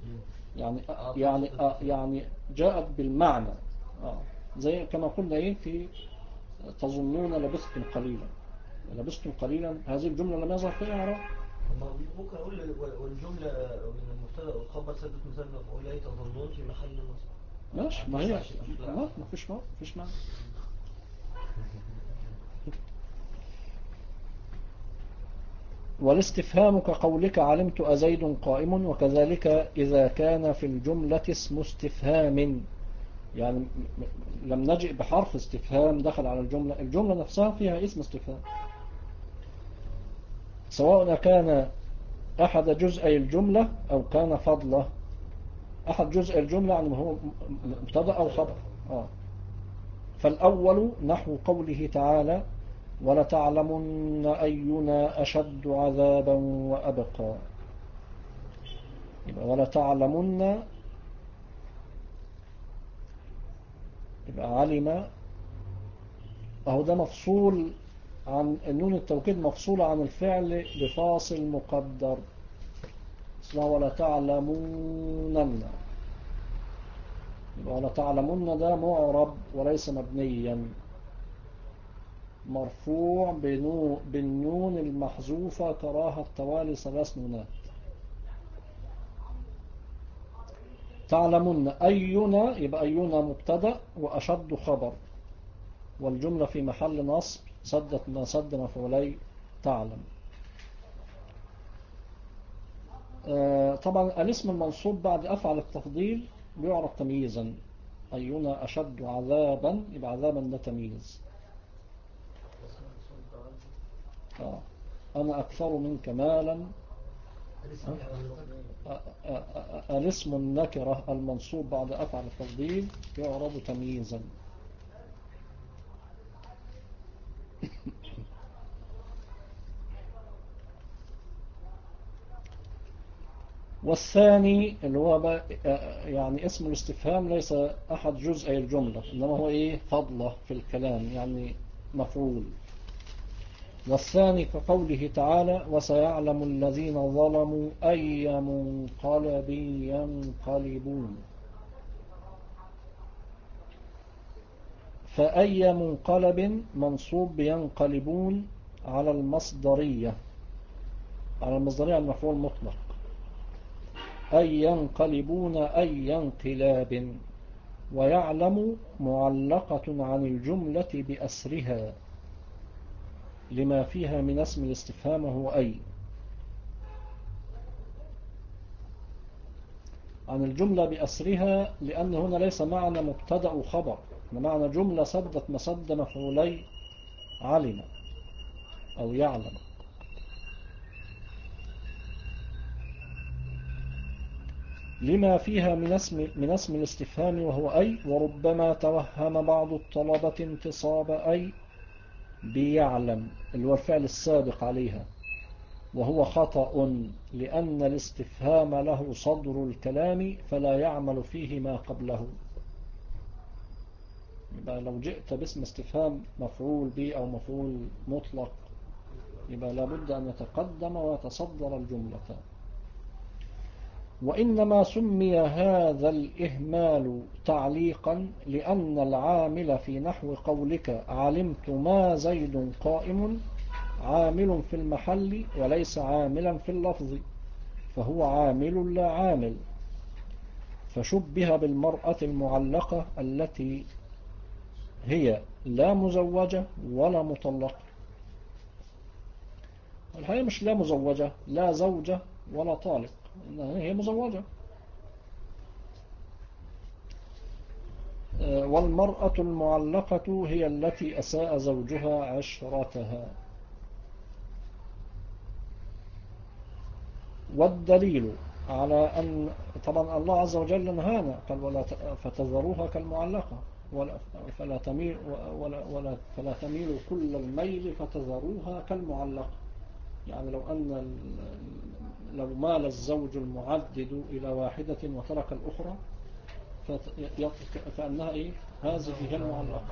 A: يعني جاءت بالمعنى زي كما قلنا ايه في تظنون لبثتم قليلا، لبثتم قليلا، هذه الجملة لم يظهر فيها إعراب.
C: ممكن أقول والجملة من المبتدا والخبر سدت مثال مفعول أي تظنون في محل نصب.
A: ماشي، ما هي ما فيش معنى. والاستفهام كقولك علمت أزيد قائم، وكذلك إذا كان في الجملة اسم استفهام، يعني لم نجئ بحرف استفهام دخل على الجملة نفسها فيها اسم استفهام، سواء كان أحد جزئي الجملة أو كان فضله. أحد جزء الجملة يعني هو مبتدا أو خبر. فالأول نحو قوله تعالى ولتعلمن أينا أشد عذابا وأبقى. يبقى ولتعلمن، يبقى علم أهو ده مفصول عن النون التوكيد، مفصولة عن الفعل بفاصل مقدر اسمه ولتعلمونن. يبقى ولتعلمن ده معرب وليس مبنيا، مرفوع بالنون المحذوفة كراهة توالي 3 نونات. تعلمن أينا، يبقى أينا مبتدأ وأشد خبر، والجملة في محل نصب سدت ما سد مفعولي تعلم. طبعا الاسم المنصوب بعد أفعل التفضيل بيعرف تمييزا، أينا أشد عذابا، يبقى عذابا ده تمييز. أنا أكثر منك مالا الاسم النكرة المنصوب بعد أفعل التفضيل يعرب تمييزا. والثاني اللي هو يعني اسم الاستفهام ليس أحد جزئي الجملة، إنما هو إيه فضلة في الكلام، يعني مفعول. والثاني كقوله تعالى وسيعلم الذين ظلموا أي منقلب ينقلبون. فأي منقلب منصوب بينقلبون على المصدرية، على المصدرية المفعول مطلق. أي ينقلبون أي انقلاب. ويعلم معلقة عن الجملة بأسرها لما فيها من اسم الاستفهام هو أي. عن الجملة بأسرها لأن هنا ليس معنى مبتدأ وخبر، معنى جملة سدت مسد مفعولي علم أو يعلم. لما فيها من اسم الاستفهام وهو أي. وربما توهم بعض الطلبة انتصاب أي بيعلم اللي هو الفعل السابق عليها، وهو خطأ لأن الاستفهام له صدر الكلام فلا يعمل فيه ما قبله. يبقى لو جئت باسم استفهام مفعول به أو مفعول مطلق يبقى لابد أن يتقدم ويتصدر الجملة. وإنما سمي هذا الإهمال تعليقا لأن العامل في نحو قولك علمت ما زيد قائم عامل في المحل وليس عاملا في اللفظ، فهو عامل لا عامل. فشبه بالمرأة المعلقة التي هي لا مزوجة ولا مطلقة. الحقيقة مش لا مزوجة، لا زوجة ولا طالق، هي مزوجة. والمرأة المعلقة هي التي أساء زوجها عشرتها. والدليل على أن طبعا الله عز وجل نهانا قال ولا فتذروها كالمعلقة فلا تميل كل الميل فتذروها كالمعلقة. يعني لو مال الزوج المعدد إلى واحدة وترك الأخرى فأنها إيه؟ هذه هي المعلقة.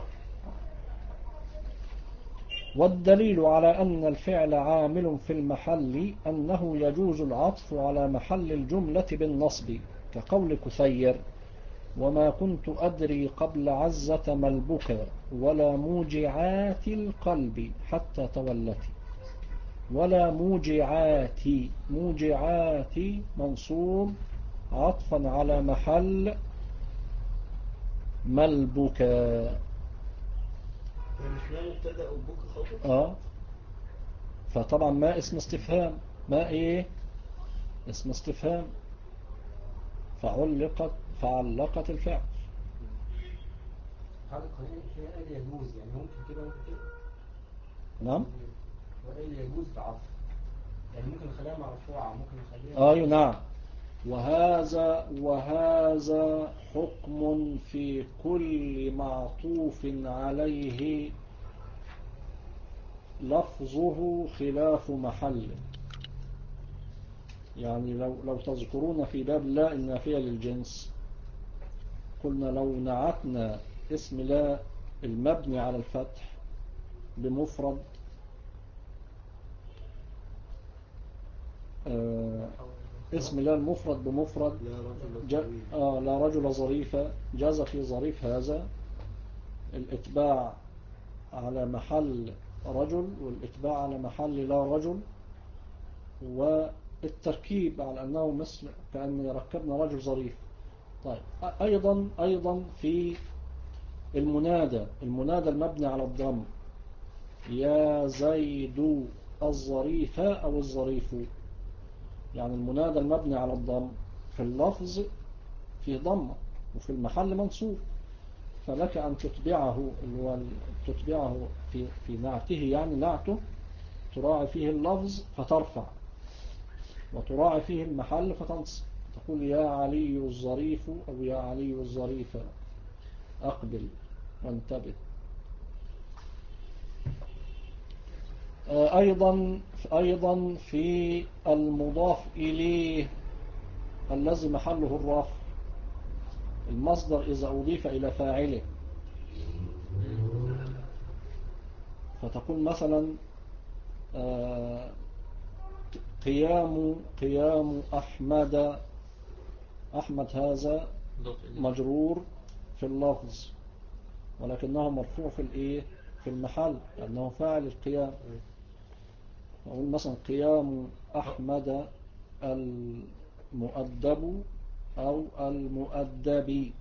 A: والدليل على أن الفعل عامل في المحل أنه يجوز العطف على محل الجملة بالنصب كقول كثير وما كنت أدري قبل عزة ما البكى ولا موجعات القلب حتى تولتي. ولا موجعات منصوب عطفا على محل ما البكى.
C: مش لا مبتدأ وبكى خبر.
A: فطبعا ما اسم استفهام، ما ايه اسم استفهام فعلقت الفعل.
E: هذا القانون فيها آل يجوز، يعني ممكن كده ممكن كده.
A: نعم.
E: وآل يجوز بعطف، يعني ممكن نخليها مرفوعة ممكن نخليها
A: نعم. وهذا حكم في كل معطوف عليه لفظه خلاف محله. يعني لو تذكرون في باب لا النافية للجنس قلنا لو نعتنا اسم لا المبني على الفتح بمفرد اسم لا المفرد بمفرد لا رجل ظريفة جاز في ظريف هذا الاتباع على محل رجل والاتباع على محل لا رجل، والتركيب على أنه مثل كأن ركبنا رجل ظريف. طيب أيضا في المنادى المبني على الضم يا زيد الظريفة أو الظريف، يعني المنادى المبني على الضم في اللفظ فيه ضمة وفي المحل منصوب، فلك أن تتبعه في نعته، يعني نعته تراعي فيه اللفظ فترفع. وتراعي فيه المحل فتنصب، تقول يا علي الظريف أو يا علي الظريف أقبل وانتبه. أيضا في المضاف إليه الذي محله الرفع، المصدر إذا أضيف إلى فاعله، فتقول مثلا قيام أحمد. أحمد هذا مجرور في اللفظ ولكنه مرفوع في الإيه؟ في المحل لأنه فاعل القيام. نقول مثلا قيام أحمد المؤدب أو المؤدب،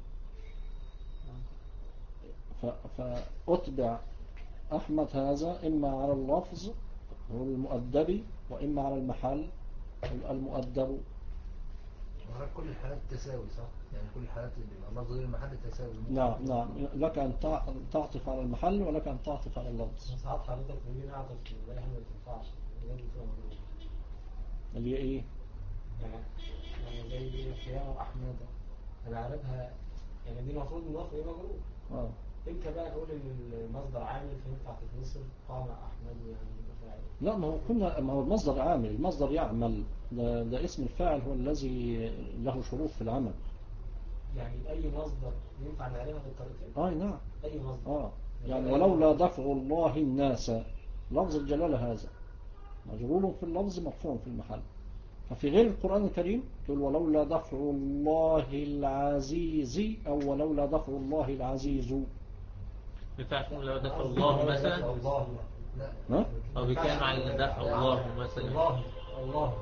A: فأتبع أحمد هذا إما على اللفظ هو المؤدب وإما على المحل المؤدب.
E: وهذا كل الحالات تساوي صح؟ يعني كل الحالات اللي اللفظ غير المحل تساوي.
A: نعم لك أن تعطف على المحل ولك أن تعطف على اللفظ.
C: ساعات حضرتك بنيجي نعطف نلاقي احنا ما تنفعش
A: اللي هي إيه؟
C: يعني زي قيام أحمد أنا عارفها، يعني دي المفروض مضاف إيه مجرور. امتى بقى نقول ان المصدر عامل فينفع تتنصب قام احمد يعني فاعل؟
A: لا ما هو المصدر عامل، المصدر يعمل، ده اسم الفاعل هو الذي له شروط في العمل.
C: يعني اي مصدر ينفع نعرفها بالطريقتين؟
A: نعم
C: اي مصدر
A: يعني ولولا دفع الله الناس، لفظ الجلالة هذا مجرور في اللفظ مرفوع في المحل. ففي غير القرآن الكريم تقول ولولا دفع الله العزيز أو ولولا دفع الله العزيز.
B: ينفعش لو دفع الله مثلا أو بيتكلم عن دفع الله مثلا
C: الله الله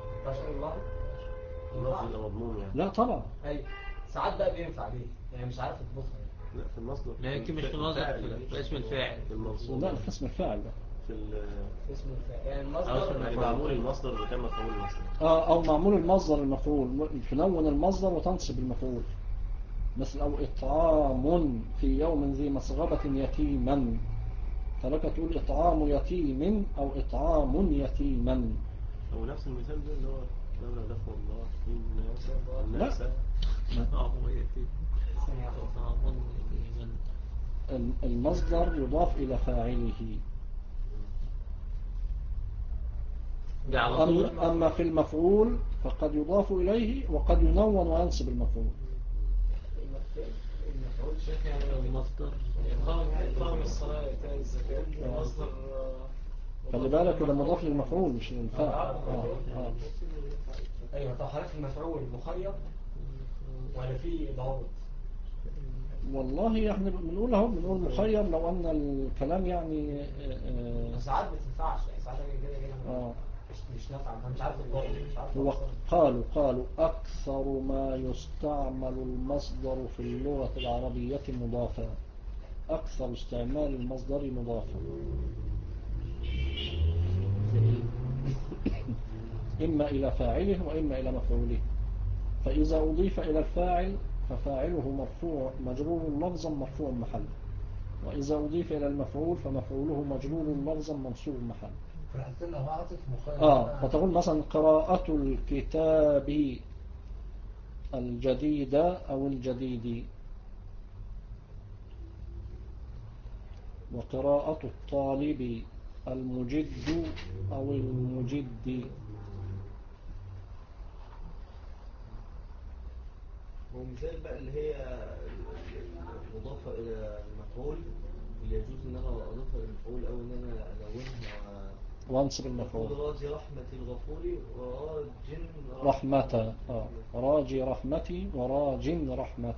E: يعني.
A: لا طبعا.
C: أي ساعات بقى بينفع ليه يعني مش عارف اضبطها يعني.
E: لا في المصدر
B: لا يمكن مش في المصدر، في اسم الفاعل
E: في الموصول.
A: لا في اسم الفاعل بقى.
E: في
C: اسم الفاعل يعني المصدر
E: يعني معمول المصدر وكان مفعول المصدر.
A: أو معمول المصدر المفعول، تنون المصدر وتنصب المفعول، مثل أو إطعام في يوم ذي مسغبة يتيما، فلك تقول إطعام يتيم أو إطعام يتيما.
E: هو نفس المثال ده اللي هو لولا دفع الله الناس.
A: المصدر يضاف إلى فاعله. أما في المفعول فقد يضاف إليه وقد ينون وينصب المفعول.
C: المفعول شيخ يعني المصدر إقام الصلاة إيتاء الزكاة المصدر.
A: خلي بالك ده مضاف للمفعول مش للفاعل.
C: أيوة. طب حضرتك المفعول مخير ولا في ضوابط؟
A: والله احنا بنقول مخير لو ان الكلام يعني
C: ساعات ما تنفعش يعني ساعات كده مش نافع انا مش عارف الضابط مش عارف.
A: هو قالوا اكثر ما يستعمل المصدر في اللغة العربية مضافا، اكثر استعمال المصدر مضافا، اما الى فاعله واما الى مفعوله. فاذا اضيف الى الفاعل ففاعله مرفوع مجرور لفظا مرفوع محلا، وإذا أضيف إلى المفعول فمفعوله مجرور لفظا منصوب محلا.
E: فالحالتين لو عاطف مخير
A: فتقول مثلا قراءة الكتاب الجديد أو الجديد، وقراءة الطالب المجد أو المجد.
C: ومثال بقى اللي هي المضافة إلى المفعول اللي يجوز إن أنا أضيفها للمفعول أو إن أنا ألونها
A: وانصب المفعول.
C: راجي رحمة الغفور وراج
A: رحمة. راجي رحمتي وراج رحمة.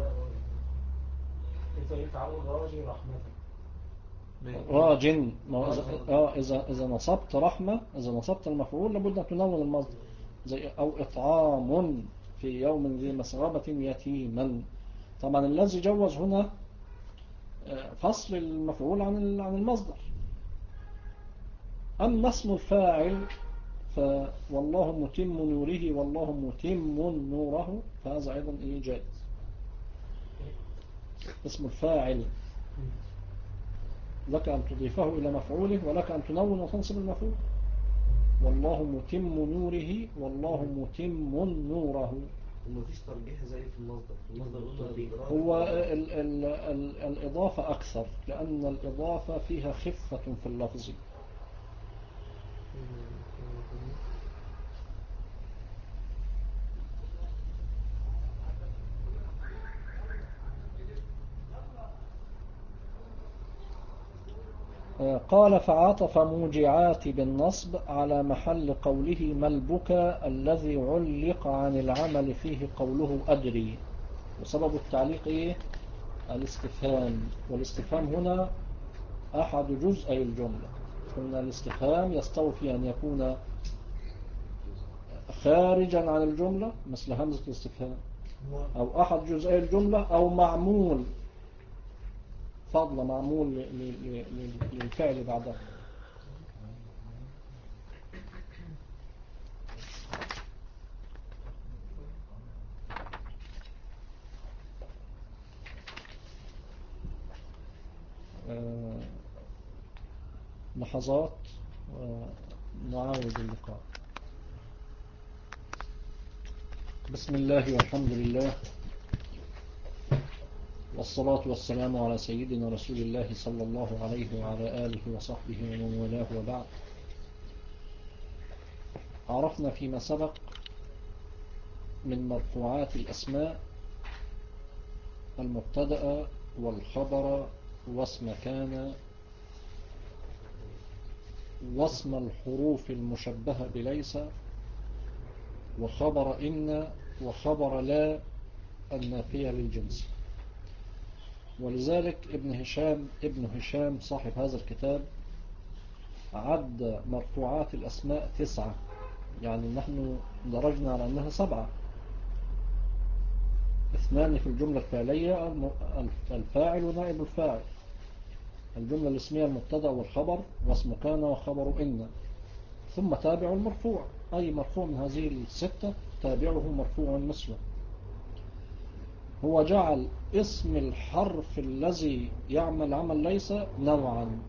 C: أنت ينفع أقول راجي رحمة
A: راج. إذا نصبت رحمة، إذا نصبت المفعول لابد أن تنون المصدر، زي أو إطعام في يوم ذي مسغبة يتيما. طبعا الذي جوز هنا فصل المفعول عن المصدر. أما اسم الفاعل فوالله متم نوره والله متم نوره، فهذا أيضا جائز. اسم الفاعل لك أن تضيفه إلى مفعوله ولك أن تنون وتنصب المفعول. والله متم نوره والله متم نوره.
E: ومفيش ترجيح زي في المصدر. في المصدر قلنا الإضافة.
A: هو الإضافة أكثر لأن الإضافة فيها خفة في اللفظ. قال فعطف موجعات بالنصب على محل قوله ما البكى الذي علق عن العمل فيه قوله أدري. وسبب التعليق إيه؟ الاستفهام، والاستفهام هنا أحد جزئي الجملة. قلنا الاستفهام يستوفي أن يكون خارجا عن الجملة مثل همزة الاستفهام، أو أحد جزئي الجملة، أو معمول فضل معمول للفعل بعدها. لحظات ونعاود اللقاء. بسم الله والحمد لله والصلاة والسلام على سيدنا رسول الله صلى الله عليه وعلى آله وصحبه ومن والاه، وبعد. عرفنا فيما سبق من مرفوعات الأسماء المبتدأ والخبر واسم كان واسم الحروف المشبهة بليس وخبر إن وخبر لا النافية للجنس. ولذلك ابن هشام صاحب هذا الكتاب عد مرفوعات الأسماء 9، يعني نحن درجنا على أنها 7، 2 في الجملة الفعلية الفاعل ونائب الفاعل، الجملة الاسمية المبتدأ والخبر واسم كان وخبر إن، ثم تابع المرفوع، أي مرفوع من هذه 6 تابعه مرفوع مثله. هو جعل اسم الحرف الذي يعمل عمل ليس نوعا،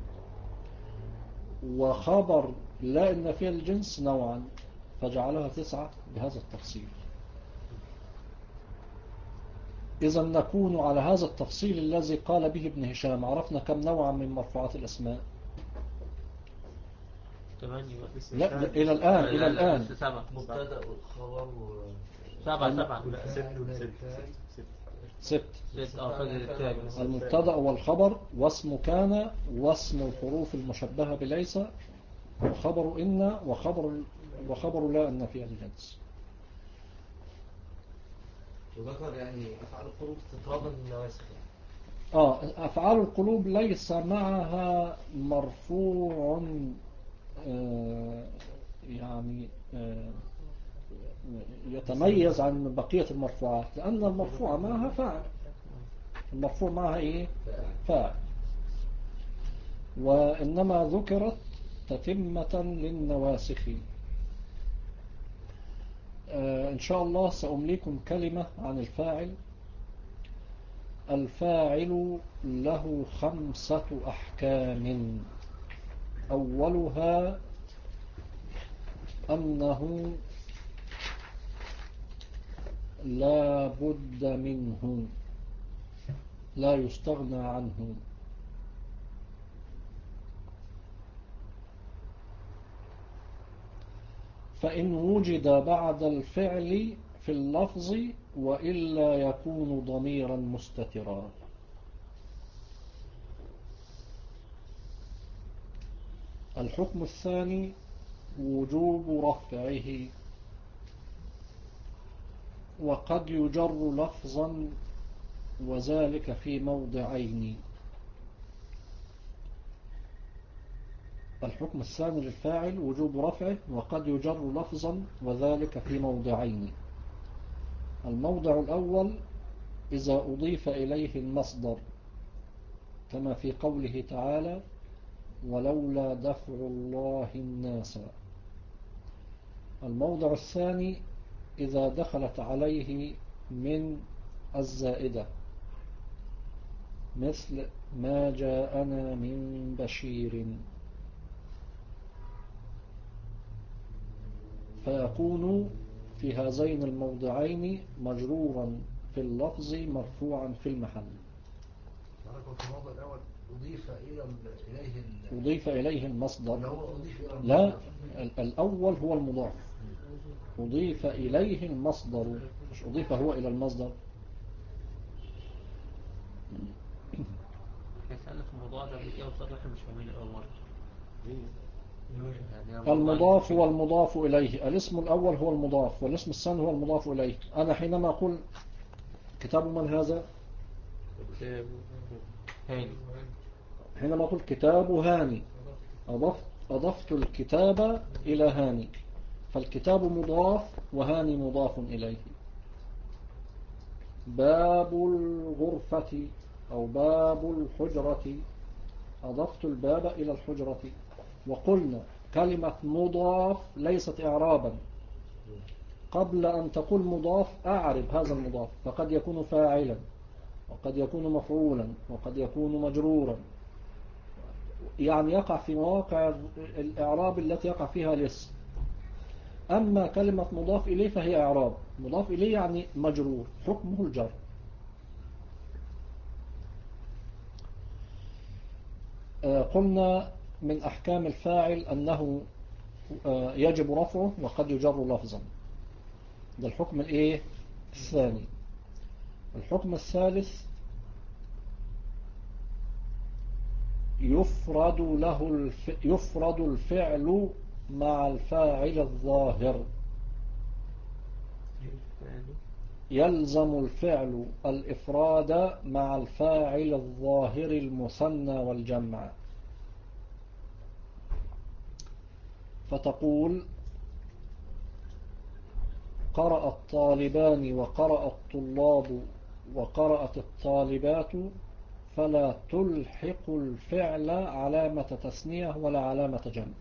A: وخبر لا إن فيها الجنس نوعا، فجعلها 9 بهذا التفصيل. إذا نكون على هذا التفصيل الذي قال به ابن هشام عرفنا كم نوعا من مرفوعات الأسماء؟
B: 8.
A: لا، إلى الآن
B: 7
E: مبتدأ والخبر
B: 7
A: 6
B: 6
A: المبتدأ والخبر واسم كان واسم الحروف المشبهة بليس وخبر إن وخبر لا أن فيها الجنس.
E: وذكر يعني أفعال القلوب استطرادا للنواسخ.
A: أفعال القلوب ليس معها مرفوع يعني يتميز عن بقية المرفوعات، لأن المرفوع معها فاعل، المرفوع معها إيه؟ فاعل، وإنما ذكرت تتمة للنواسخ. إن شاء الله سأمليكم كلمة عن الفاعل. الفاعل له 5 أحكام. أولها أنه لا بد منه، لا يستغنى عنه. فإن وجد بعد الفعل في اللفظ وإلا يكون ضميرا مستترا. الحكم الثاني وجوب رفعه، وقد يجر لفظا وذلك في موضعين. الحكم الثاني للفاعل وجوب رفعه وقد يجر لفظا وذلك في موضعين. الموضع الأول إذا أضيف إليه المصدر كما في قوله تعالى ولولا دفع الله الناس. الموضع الثاني إذا دخلت عليه من الزائدة مثل ما جاءنا من بشير. فيكون في هذين الموضعين مجرورا في اللفظ مرفوعا في المحل.
F: في الموضع الأول
A: أضيف إليه المصدر.
F: إلى
A: لا، الأول هو المضاف، أضيف إليه المصدر، مش أضيف هو إلى المصدر.
B: يسألنا في الموضوع ده بكده وصار احنا مش فاهمين أول مرة.
A: المضاف هو المضاف إليه، الاسم الأول هو المضاف والاسم الثاني هو المضاف إليه. أنا حينما أقول كتاب من هذا،
B: كتاب هاني،
A: حينما أقول كتاب هاني أضفت الكتاب إلى هاني، فالكتاب مضاف وهاني مضاف إليه. باب الغرفة أو باب الحجرة، أضفت الباب إلى الحجرة. وقلنا كلمة مضاف ليست إعرابا، قبل أن تقول مضاف أعرب هذا المضاف، فقد يكون فاعلا وقد يكون مفعولا وقد يكون مجرورا، يعني يقع في مواقع الإعراب التي يقع فيها الاسم. أما كلمة مضاف إليه فهي إعراب، مضاف إليه يعني مجرور، حكمه الجر. قلنا من أحكام الفاعل أنه يجب رفعه وقد يجر لفظا، ده الحكم الإيه؟ الثاني. الحكم الثالث يفرد الفعل مع الفاعل الظاهر. يلزم الفعل الإفراد مع الفاعل الظاهر المثنى والجمع. فتقول قرأ الطالبان وقرأ الطلاب وقرأت الطالبات، فلا تلحق الفعل علامة تثنية ولا علامة جمع.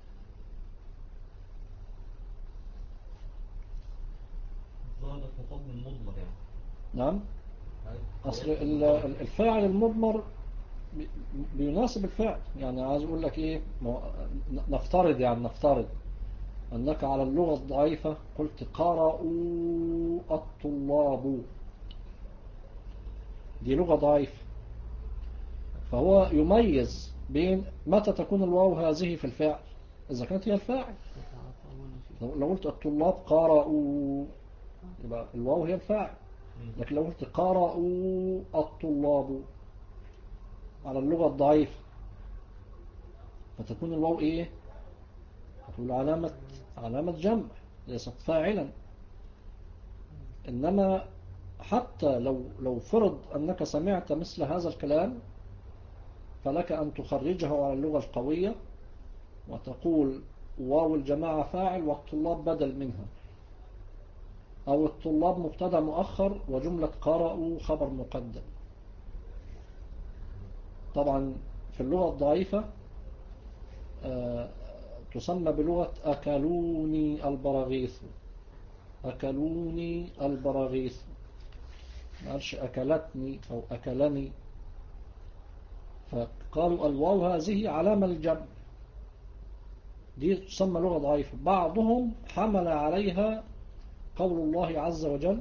F: ظهرت مقابل المضمر يعني.
A: نعم، أصل الفاعل المضمر بيناسب الفعل. يعني عايز أقول لك إيه، نفترض أنك على اللغة الضعيفة قلت قرأوا الطلاب، دي لغة ضعيفة، فهو يميز بين متى تكون الواو هذه في الفعل إذا كانت هي الفاعل. لو قلت الطلاب قرأوا يبقى الواو هي الفاعل، لكن لو قلت قرأوا الطلاب على اللغة الضعيفة فتكون الواو إيه؟ هتقول علامة جمع ليست فاعلا. إنما حتى لو فرض أنك سمعت مثل هذا الكلام فلك أن تخرجه على اللغة القوية وتقول واو الجماعة فاعل والطلاب بدل منها، أو الطلاب مبتدأ مؤخر وجملة قرأوا خبر مقدم. طبعا في اللغة الضعيفة تسمى بلغة أكلوني البراغيث، أكلوني البراغيث، ما قالش أكلتني أو أكلني. فقالوا الواو هذه علامة الجمع، دي تسمى لغة ضعيفة. بعضهم حمل عليها قول الله عز وجل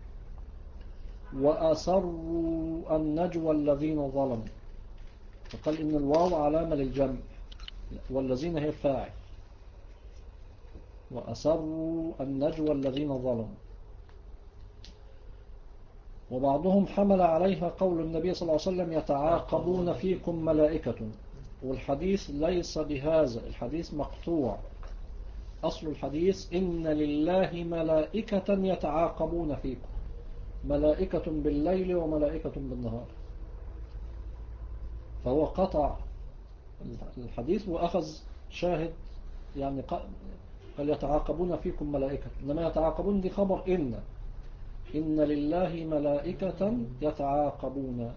A: وأسروا النجوى الذين ظلموا، فقال إن الواو علامة للجمع والذين هي الفاعل، وأسروا النجوى الذين ظلموا. وبعضهم حمل عليها قول النبي صلى الله عليه وسلم يتعاقبون فيكم ملائكة، والحديث ليس بهذا، الحديث مقطوع. أصل الحديث إن لله ملائكة يتعاقبون فيكم، ملائكة بالليل وملائكة بالنهار. فهو قطع الحديث وأخذ شاهد، يعني قال يتعاقبون فيكم ملائكة، إنما يتعاقبون دي خبر إن لله ملائكة يتعاقبون،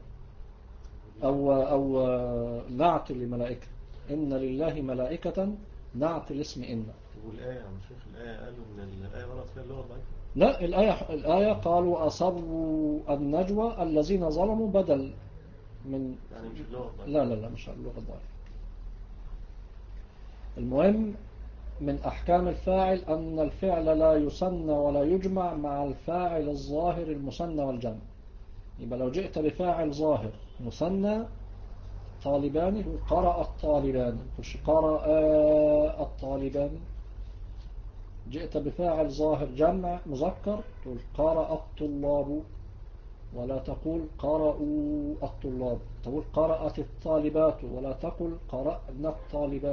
A: أو نعت لملائكة، إن لله ملائكة نعت الاسم إن.
G: والآية يا شيخ، الآية قالوا إن الآية غلط فيها اللغة الضعيفة.
A: لا، الآية قالوا أصروا النجوى الذين ظلموا بدل من،
G: يعني مش اللغة الضعيفة.
A: لا مش اللغة الضعيفة. المهم من أحكام الفاعل أن الفعل لا يثنى ولا يجمع مع الفاعل الظاهر المثنى والجمع. يبقى لو جئت بفاعل ظاهر مثنى طالبان قرأ الطالبان، مش قرأ الطالبان. جئت بفاعل ظاهر جمع مذكر تقول قرأ الطلاب، ولا تقول قرأوا الطلاب. تقول قرأت الطالبات ولا تقول قرأنا الطالبات.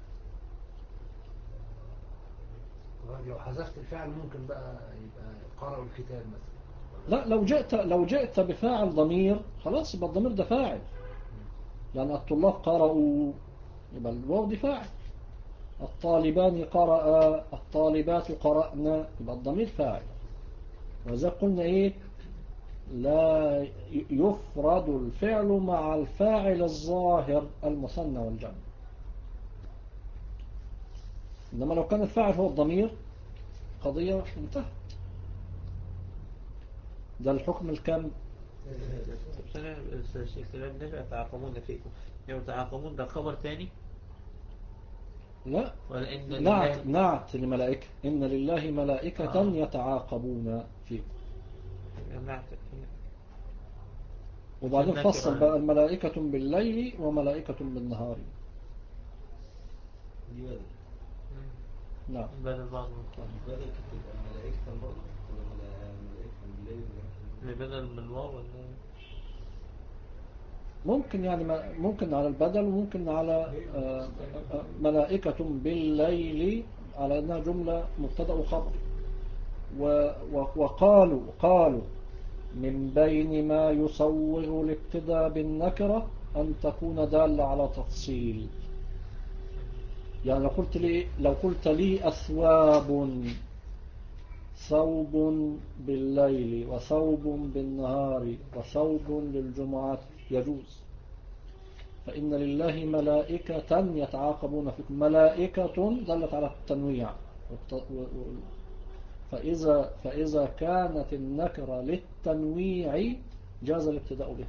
F: لو حذفت الفعل ممكن بقى يبقى قرأوا الكتاب مثلا.
A: لا، لو جئت بفاعل ضمير خلاص يبقى الضمير ده فاعل، لأن الطلاب قرأوا يبقى الواو دي فاعل. الطالبان قرأ، الطالبات قرأنا، يبقى الضمير فاعل. وإذا قلنا إيه؟ لا يفرد الفعل مع الفاعل الظاهر المثنى والجمع. إنما لو كان الفاعل هو الضمير قضية انتهت. ده الحكم الكم.
B: الشيخ سلام ده يتعاقبون فيكم، يتعاقبون ده خبر تاني
A: لا،
B: ولا إن
A: نعت لملائكة، إن لله ملائكة يتعاقبون فيكم.
B: نعت.
A: وبعدين فصل بقى الملائكة بالليل وملائكة بالنهار.
F: دي بدل.
A: نعم.
B: بدل بعض
F: بدل تبقى ملائكة برضه ولا ملائكة بالليل؟
B: بدل من الواو ولا
A: ممكن يعني ممكن على البدل، وممكن على ملائكة بالليل على أنها جملة مبتدأ وخبر. وقالوا من بين ما يصوغ الابتداء بالنكرة أن تكون دالة على تفصيل. يعني لو قلت لي أثواب، ثوب بالليل وثوب بالنهار وثوب للجمعة يجوز. فإن لله ملائكة يتعاقبون فيكم، ملائكة دلت على التنويع. فإذا كانت النكرة للتنويع جاز الابتداء بها.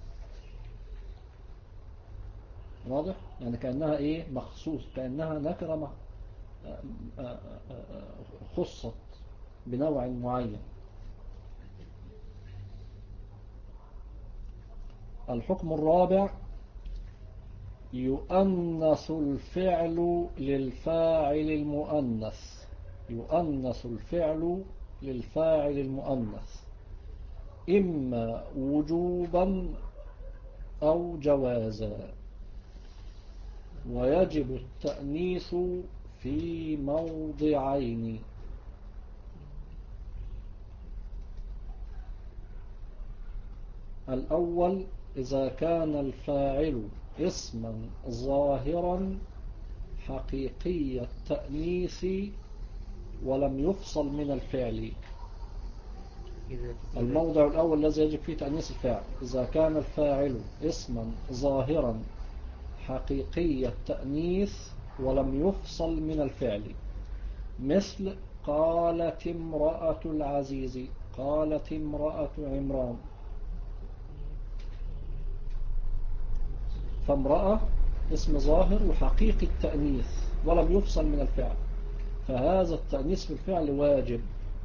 A: واضح؟ يعني كأنها إيه؟ مخصوص، كأنها نكرة خصت بنوع معين. الحكم الرابع يؤنث الفعل للفاعل المؤنث. يؤنث الفعل للفاعل المؤنث إما وجوبا أو جوازا، ويجب التأنيث في موضعين. الأول إذا كان الفاعل اسما ظاهرا حقيقي التأنيث ولم يفصل من الفعل. الموضع الأول الذي يجب فيه تأنيث الفاعل إذا كان الفاعل اسما ظاهرا حقيقي التأنيث ولم يفصل من الفعل، مثل قالت امرأة العزيز، قالت امرأة عمران. فامرأة اسم ظاهر وحقيقي التأنيث ولم يفصل من الفعل، فهذا التأنيث في الفعل واجب.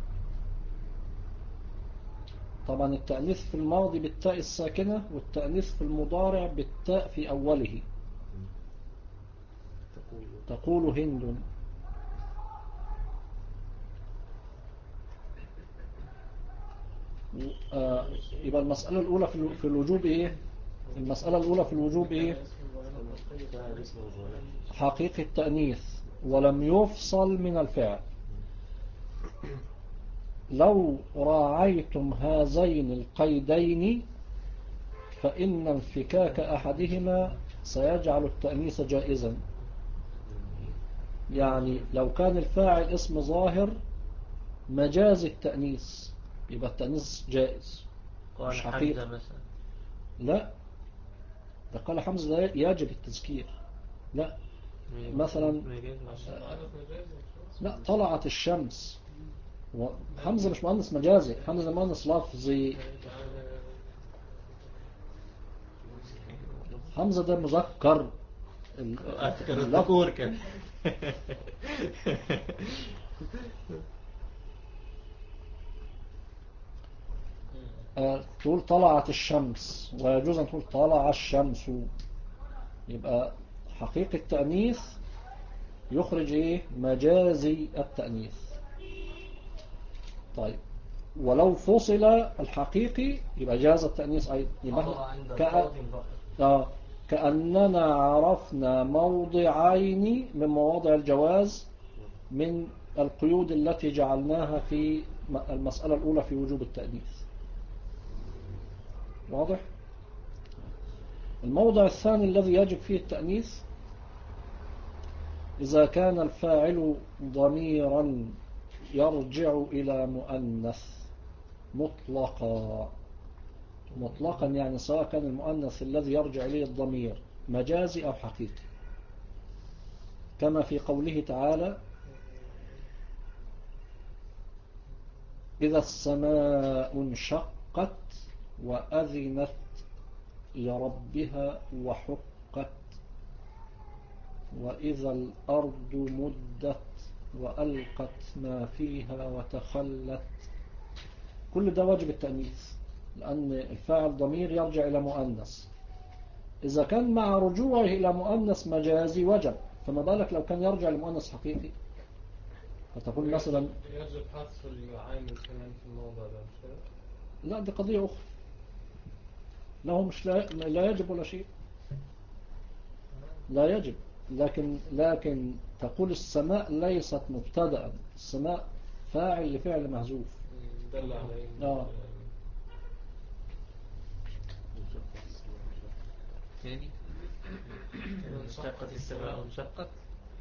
A: طبعا التأنيث في الماضي بالتاء الساكنة، والتأنيث في المضارع بالتاء في أوله. تقول هند. يبقى المسألة الأولى في الوجوب إيه؟ المسألة الأولى في الوجوب إيه؟ حقيقي التأنيث ولم يفصل من الفعل. لو راعيتم هذين القيدين فإن انفكاك أحدهما سيجعل التأنيث جائزا. يعني لو كان الفاعل اسم ظاهر مجاز التأنيث يبقى التأنيث جائز مش حقيقي.
B: مثلا
A: لا، ده قال حمزة ده يجب التذكير. لا، مثلا لا، طلعت الشمس. حمزة مش مؤنث مجازي، حمزة مؤنث لفظي. حمزة ده مذكر
B: أذكر الذكور كده.
A: تقول طلعت الشمس، ويجوز أن تقول طلع الشمس، يبقى حقيقة التأنيث يخرج إيه؟ مجازي التأنيث. طيب ولو فصل الحقيقي يبقى جاز التأنيث أيضا. يبقى كأننا عرفنا موضعين من مواضع الجواز من القيود التي جعلناها في المسألة الأولى في وجوب التأنيث. واضح؟ الموضع الثاني الذي يجب فيه التأنيث إذا كان الفاعل ضميرا يرجع إلى مؤنث مطلقا. مطلقا يعني سواء كان المؤنث الذي يرجع إليه الضمير مجازي أو حقيقي، كما في قوله تعالى إذا السماء انشقت وأذنت لربها وحقت، وإذا الأرض مدت وألقت ما فيها وتخلت. كل ده واجب التأنيث لأن الفاعل ضمير يرجع إلى مؤنث. إذا كان مع رجوعه إلى مؤنث مجازي وجب، فما بالك لو كان يرجع لمؤنث حقيقي. فتقول مثلا
D: يجب حذف العامل كمان في الموضع ده، مش كده؟
A: لا، دي قضية أخرى. له مش لا يجب ولا شيء، لا يجب. لكن تقول السماء ليست مبتدأ، السماء فاعل لفعل محذوف.
D: دل عليه.
B: ثاني انشقت السماء انشقت.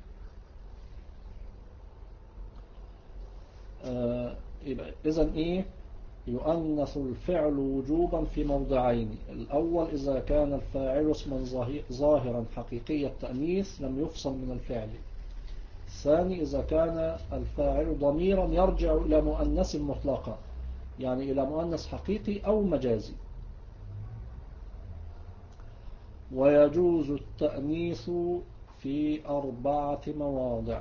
A: يبقى إذن إيه؟ يؤنث الفعل وجوبا في موضعين. الأول إذا كان الفاعل اسما ظاهرا حقيقي التأنيث لم يفصل من الفعل. الثاني إذا كان الفاعل ضميرا يرجع إلى مؤنث مطلقا، يعني إلى مؤنث حقيقي أو مجازي. ويجوز التأنيث في 4 مواضع،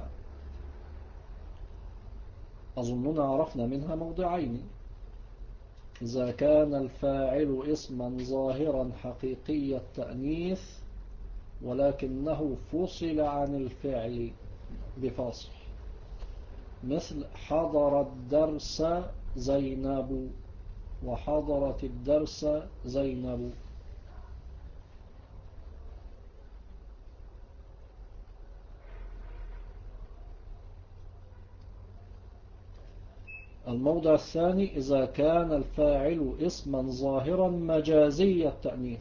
A: أظننا عرفنا منها موضعين. إذا كان الفاعل اسما ظاهرا حقيقي التأنيث ولكنه فصل عن الفعل بفاصل، مثل حضر الدرس زينب وحضرت الدرس زينب. الموضع الثاني إذا كان الفاعل اسما ظاهرا مجازي التأنيث،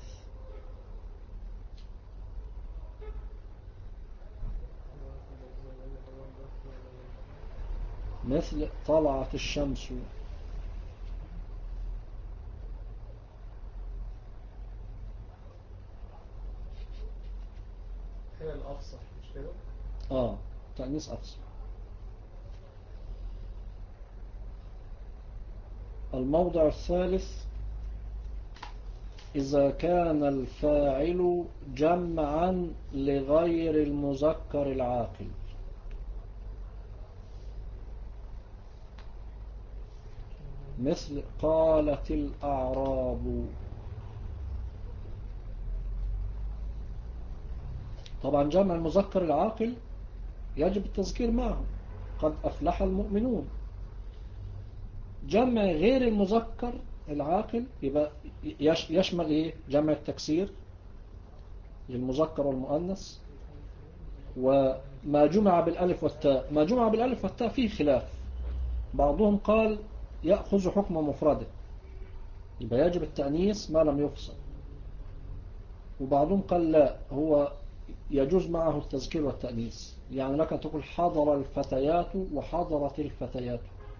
A: مثل طلعت الشمس.
D: هي الأفصح مش كده؟
A: تأنيث أفصح. الموضع الثالث إذا كان الفاعل جمعا لغير المذكر العاقل، مثل قالت الأعراب. طبعا جمع المذكر العاقل يجب التذكير معه، قد أفلح المؤمنون. جمع غير المذكر العاقل يبقى يشمل إيه؟ جمع التكسير للمذكر والمؤنث، وما جمع بالألف والتاء. ما جمع بالألف والتاء فيه خلاف، بعضهم قال يأخذ حكم مفرده يبقى يجب التأنيث ما لم يفصل، وبعضهم قال لا، هو يجوز معه التذكير والتأنيث. يعني لك أن تقول حضر الفتيات وحضرت الفتيات.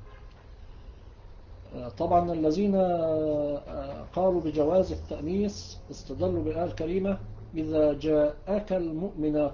A: طبعا الذين قالوا بجواز التأنيث استدلوا بالآية الكريمة إذا جاءك المؤمنات،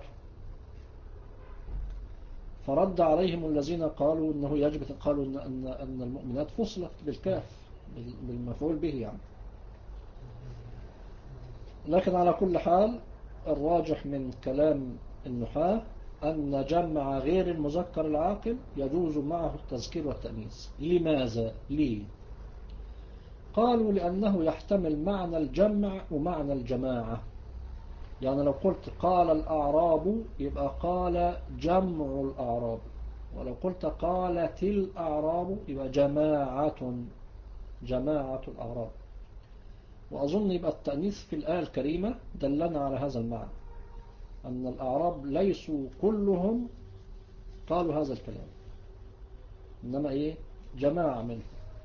A: فرد عليهم الذين قالوا إنه يجب، قالوا أن المؤمنات فصلت بالكاف بالمفعول به يعني. لكن على كل حال الراجح من كلام النحاة أن جمع غير المذكر العاقل يجوز معه التذكير والتأنيث. لماذا؟ ليه؟ قالوا لأنه يحتمل معنى الجمع ومعنى الجماعة. يعني لو قلت قال الأعراب يبقى قال جمع الأعراب، ولو قلت قالت الأعراب يبقى جماعة الأعراب. وأظن يبقى التأنيث في الآية الكريمة دلنا على هذا المعنى، أن الأعراب ليسوا كلهم قالوا هذا الكلام، إنما إيه؟ جماعة منهم.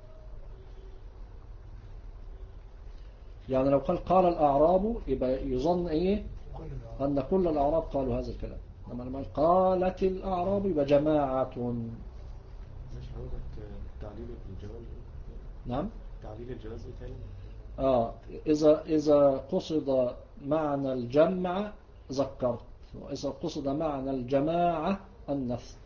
A: يعني لو قال الأعراب يبقى يظن إيه؟ أن كل الأعراب قالوا هذا الكلام، لما قالت الأعراب يبقى جماعة.
G: مش عاوزك تعليل الجواز.
A: نعم.
G: تعليل الجواز تاني.
A: إذا قصد معنى الجمع ذكرت، وإذا قصد معنى الجماعة أنثت.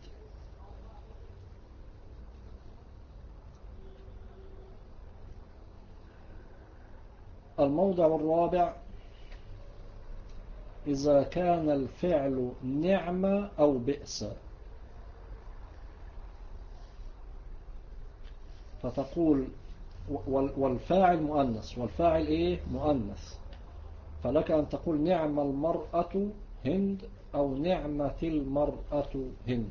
A: الموضع الرابع: إذا كان الفعل نعمة أو بئس، فتقول والفاعل مؤنث، والفاعل إيه؟ مؤنث، فلك أن تقول نعم المرأة هند أو نعمة المرأة هند.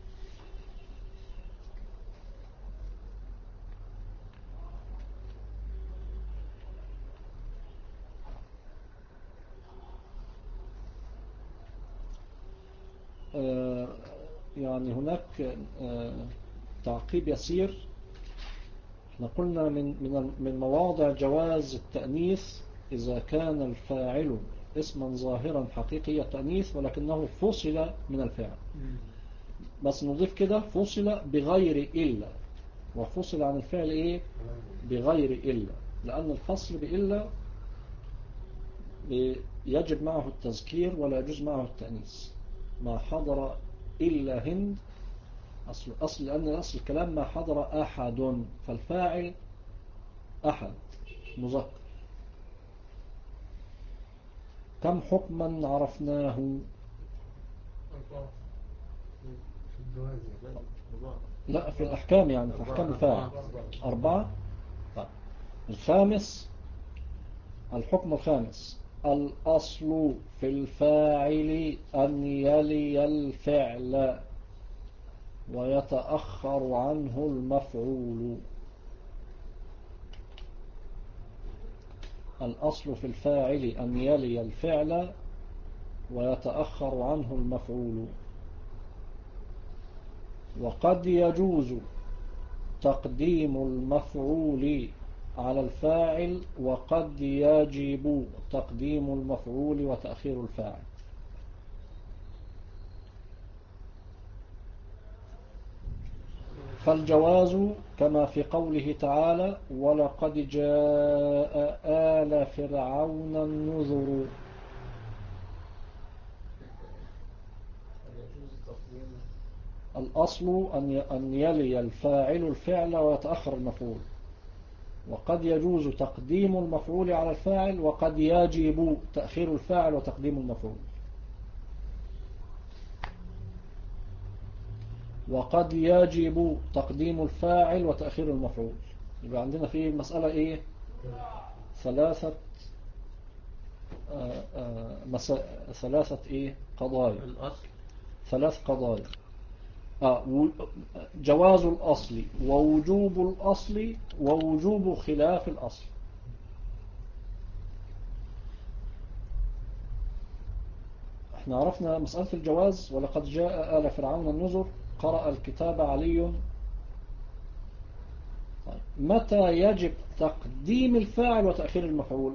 A: يعني هناك تعقيب يسير. احنا قلنا من مواضع جواز التأنيث إذا كان الفاعل اسما ظاهرا حقيقي التأنيث ولكنه فصل من الفعل. بس نضيف كده فصل بغير إلا، وفصل عن الفعل إيه؟ بغير إلا، لأن الفصل بإلا يجب معه التذكير ولا يجوز معه التأنيث. ما حضر إلا هند أصل لأن أصل الكلام ما حضر أحد، فالفاعل أحد مذكر. كم حكما عرفناه؟ لا، في الأحكام، يعني في أحكام الفاعل 4. طيب. الخامس، الحكم الخامس: الأصل في الفاعل أن يلي الفعل ويتأخر عنه المفعول. الأصل في الفاعل أن يلي الفعل ويتأخر عنه المفعول. وقد يجوز تقديم المفعول على الفاعل، وقد يجب تقديم المفعول وتأخير الفاعل. فالجواز كما في قوله تعالى: ولقد جاء آل فرعون النذر. الأصل أن يلي الفاعل الفعل ويتأخر المفعول، وقد يجوز تقديم المفعول على الفاعل، وقد يجب تأخير الفاعل وتقديم المفعول. وقد يجب تقديم الفاعل وتأخير المفعول. يبقى عندنا في المسألة إيه؟ ثلاثة إيه؟ قضايا.
B: الأصل
A: 3 قضايا. جواز الأصل ووجوب الأصل ووجوب خلاف الأصل. احنا عرفنا مسألة الجواز: ولقد جاء آل فرعون النذر، قرأ الكتاب علي. طيب. متى يجب تقديم الفاعل وتأخير المفعول؟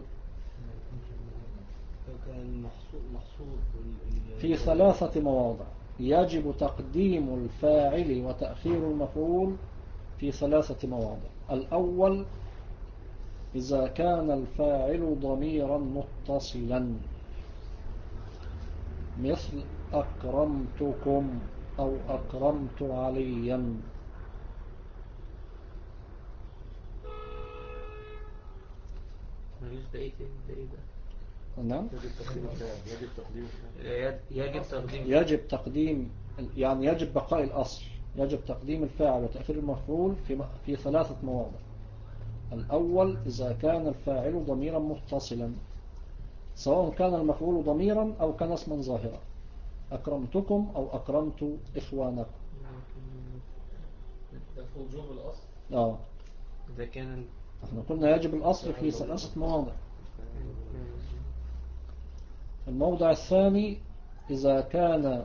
B: كان محصول
A: في 3 مواضع يجب تقديم الفاعل وتأخير المفعول، في 3 مواضع. الأول: إذا كان الفاعل ضميرا متصلا، مثل أكرمتكم أو أكرمت عليا.
B: ملوش ده ايه ده؟
A: نعم.
B: يجب تقديم
A: يعني يجب بقاء الأصل، يجب تقديم الفاعل وتأخير المفعول في 3 مواضع. الأول إذا كان الفاعل ضميرا متصلا، سواء كان المفعول ضميرا أو كان اسما ظاهرا، أكرمتكم أو أكرمت إخوانكم.
D: ده في وجوب الأصل.
B: إذا كان
A: احنا قلنا يجب الأصل في 3 مواضع. الموضع الثاني إذا كان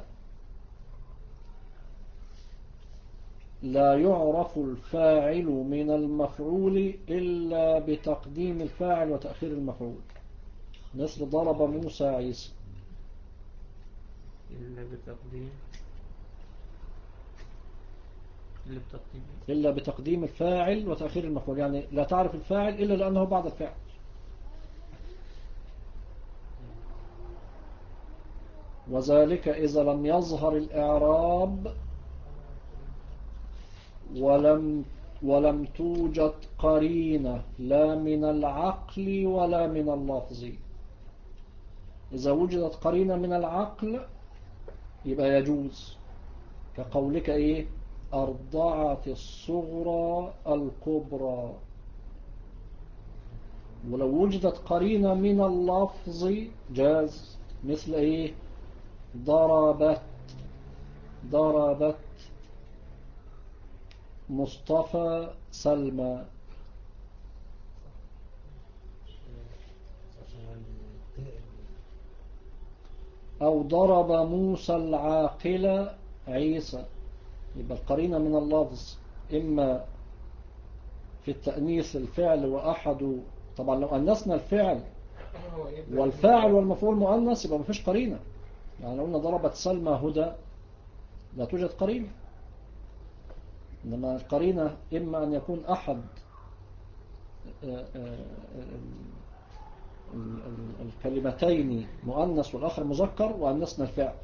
A: لا يعرف الفاعل من المفعول إلا بتقديم الفاعل وتأخير المفعول، مثل ضرب موسى عيسى. إلا بتقديم الفاعل وتأخير المفعول، يعني لا تعرف الفاعل إلا لأنه بعد الفعل. وذلك إذا لم يظهر الإعراب ولم توجد قرينة لا من العقل ولا من اللفظ. إذا وجدت قرينة من العقل يبقى يجوز، كقولك إيه أرضعت الصغرى الكبرى. ولو وجدت قرينة من اللفظ جاز، مثل إيه ضربت مصطفى سلمى. أو ضرب موسى العاقل عيسى. يبقى القرينة من اللفظ إما في التأنيث الفعل وأحد، طبعا لو أنسنا الفعل والفاعل والمفعول مؤنث يبقى مفيش قرينة. يعني لو قلنا ضربت سلمى هدى لا توجد قرينة. إنما القرينة إما أن يكون أحد الكلمتين مؤنث والآخر مذكر وأنسنا الفعل.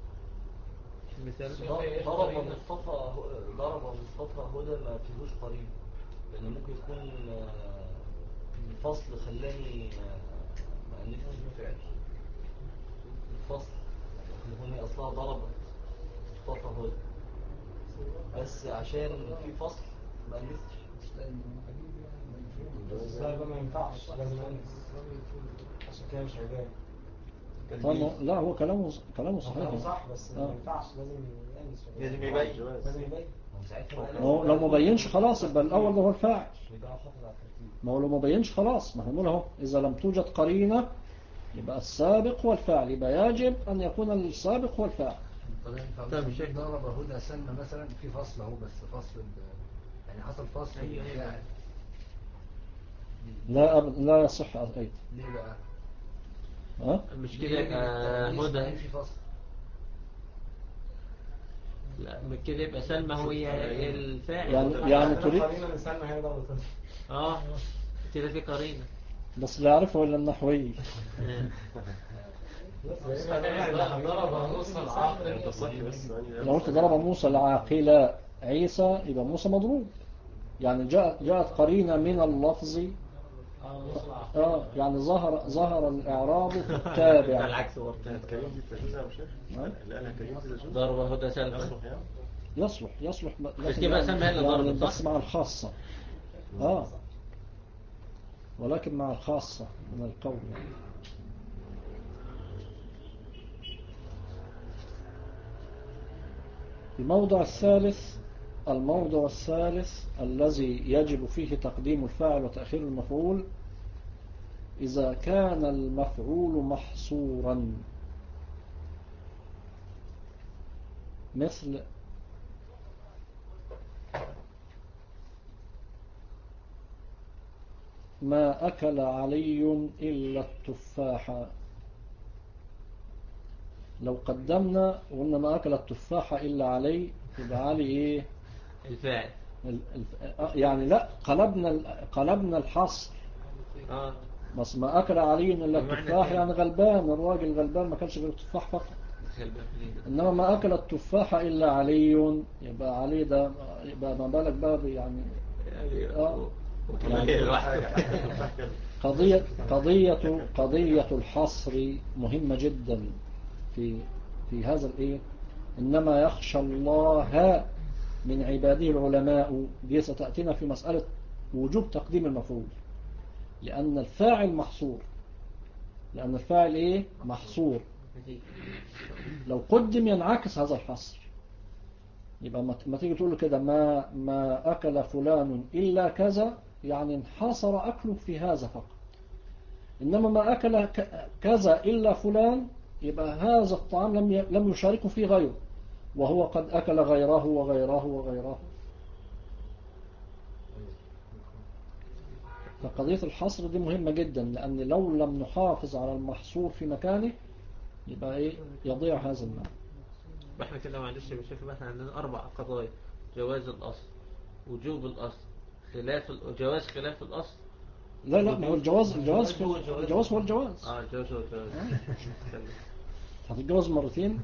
H: ضرب مصطفى هدى ما فيهوش قريب، لأن ممكن يكون الفصل خلاني ما أنفش الفعل. الفصل هنا أصلها ضرب مصطفى هدى، بس عشان في فصل ما أنفتش.
C: لا ده ما ينفعش، لازم أنس عشان كده مش عجاب.
A: لا هو كلامه صحيح.
C: كلامه صح بس ما ينفعش، لازم يبين.
A: لو ما بينش خلاص يبقى الأول ده هو الفاعل. ما هو لو ما بينش خلاص، ما هنقول اهو إذا لم توجد قرينة يبقى السابق هو الفاعل، يبقى يجب أن يكون السابق هو الفاعل.
F: طيب الشيخ ضرب هدى سلمى مثلا في فصل اهو، بس فصل يعني حصل فصل بالفعل.
A: لا يصح أيضا.
F: ليه بقى؟
B: مش كده يبقى هدى
F: في فصل.
B: لا كده يبقى سلمى هي الفاعل.
A: يعني تريد
C: قرينة من سلمى هي ضربت
B: كده في قرينة
A: بس لا يعرفه إلا النحوي. لو قلت ضرب موسى العاقل عيسى يبقى موسى مضروب، يعني جاءت قرينة من اللفظ. يعني ظهر الإعراب في التابع.
B: العكس هو
G: كريم دي تجوز يا شيخ؟ لا كريم دي تجوز.
B: ضرب هدى سلمى
A: يصلح
B: بس كده سلمى هي اللي ضربت صح؟
A: بس مع الخاصة. ولكن مع الخاصة من القول. الموضع الثالث الذي يجب فيه تقديم الفاعل وتأخير المفعول إذا كان المفعول محصورا، مثل ما أكل علي إلا التفاح. لو قدمنا وقلنا ما أكل التفاح إلا علي يبقى علي إيه
B: الفاعل.
A: يعني لا قلبنا الحصر. بس ما أكل علي إلا التفاح يعني غلبان، الراجل غلبان ما كانش غير التفاح فقط. إنما ما أكل التفاح إلا علي يبقى علي ده يبقى ما بالك بقى يعني قضية الحصر مهمة جدا في هذا الايه. انما يخشى الله من عباده العلماء، دي ستأتينا في مسألة وجوب تقديم المفعول، لأن الفاعل محصور. لأن الفاعل ايه محصور، لو قدم ينعكس هذا الحصر. يبقى ما تيجي تقول له كده ما أكل فلان إلا كذا، يعني انحصر أكله في هذا فقط. إنما ما أكل كذا إلا فلان، يبقى هذا الطعام لم يشاركه فيه غيره، وهو قد أكل غيره وغيره وغيره. فقضية الحصر دي مهمة جدا، لأن لو لم نحافظ على المحصور في مكانه يبقى إيه يضيع هذا المعنى.
B: احنا كده معلش يا شيخ، احنا عندنا 4 قضايا: جواز الأصل، وجوب الأصل، جواز خلاف الأصل.
A: لا ما هو الجواز هو الجواز.
B: الجواز هو الجواز.
A: هتتجوز مرتين.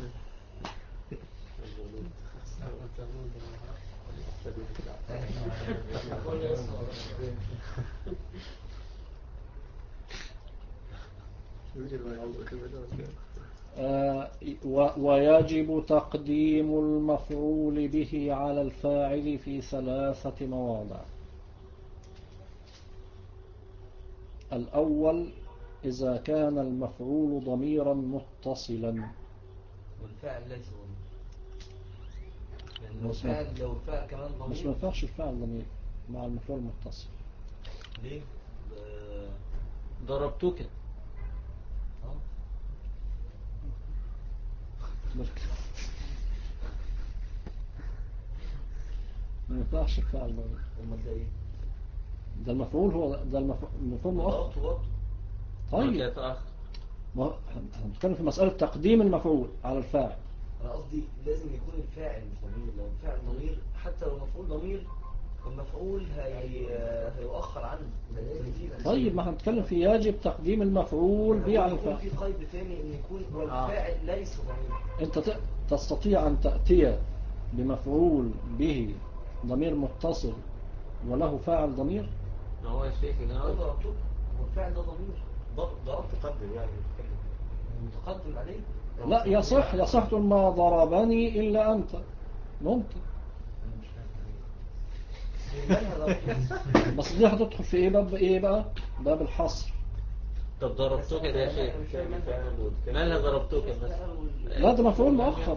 A: ويجب تقديم المفعول به على الفاعل في 3 مواضع. الأول إذا كان المفعول ضميرا متصلا،
H: والفاعل ليس ضمير، يعني لو الفاعل كمان ضمير
A: بس ما ينفعش الفاعل ضمير مع المفعول المتصل.
H: ليه؟
B: ضربتك.
A: ما ينفعش الفاعل ضمير.
H: امال ده ايه؟
A: ده المفعول، هو ده المفعول مؤخر. طيب ما هنتكلم في مسألة تقديم المفعول على الفاعل.
H: انا قصدي لازم يكون الفاعل مش ضمير. لو الفاعل ضمير حتى لو مفعول ضمير، المفعول هيؤخر عنه.
A: طيب ما هنتكلم في يجب تقديم المفعول به على الفاعل.
H: في قيد ثاني ان يكون والفاعل ليس ضمير.
A: انت تستطيع ان تأتي بمفعول به ضمير متصل وله فاعل ضمير؟
B: ما هو يا شيخ اللي انا
H: ضربته والفاعل ده ضمير. ضرب
C: تقدم يعني
H: متقدم عليه.
A: لا يصح ما ضربني إلا أنت، ممكن. بس دي هتدخل في باب ايه بقى؟ باب الحصر.
B: طب ضربتك ده يا شيخ، مالها ضربتك مثلا؟
A: لا ده مفعول مؤخر.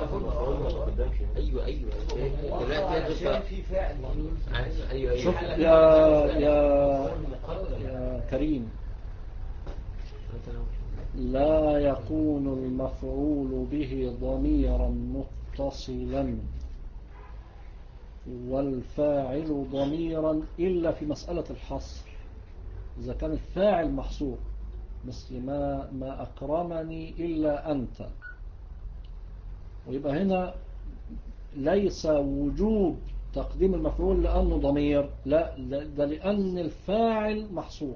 B: ايوه دلوقتي
H: في فاعل
B: ايوه
A: شوف يا كريم، لا يكون المفعول به ضميرا متصلا والفاعل ضميرا إلا في مسألة الحصر، إذا كان الفاعل محصور، مثل ما أكرمني إلا أنت. ويبقى هنا ليس وجوب تقديم المفعول لأنه ضمير، لا ده لأن الفاعل محصور.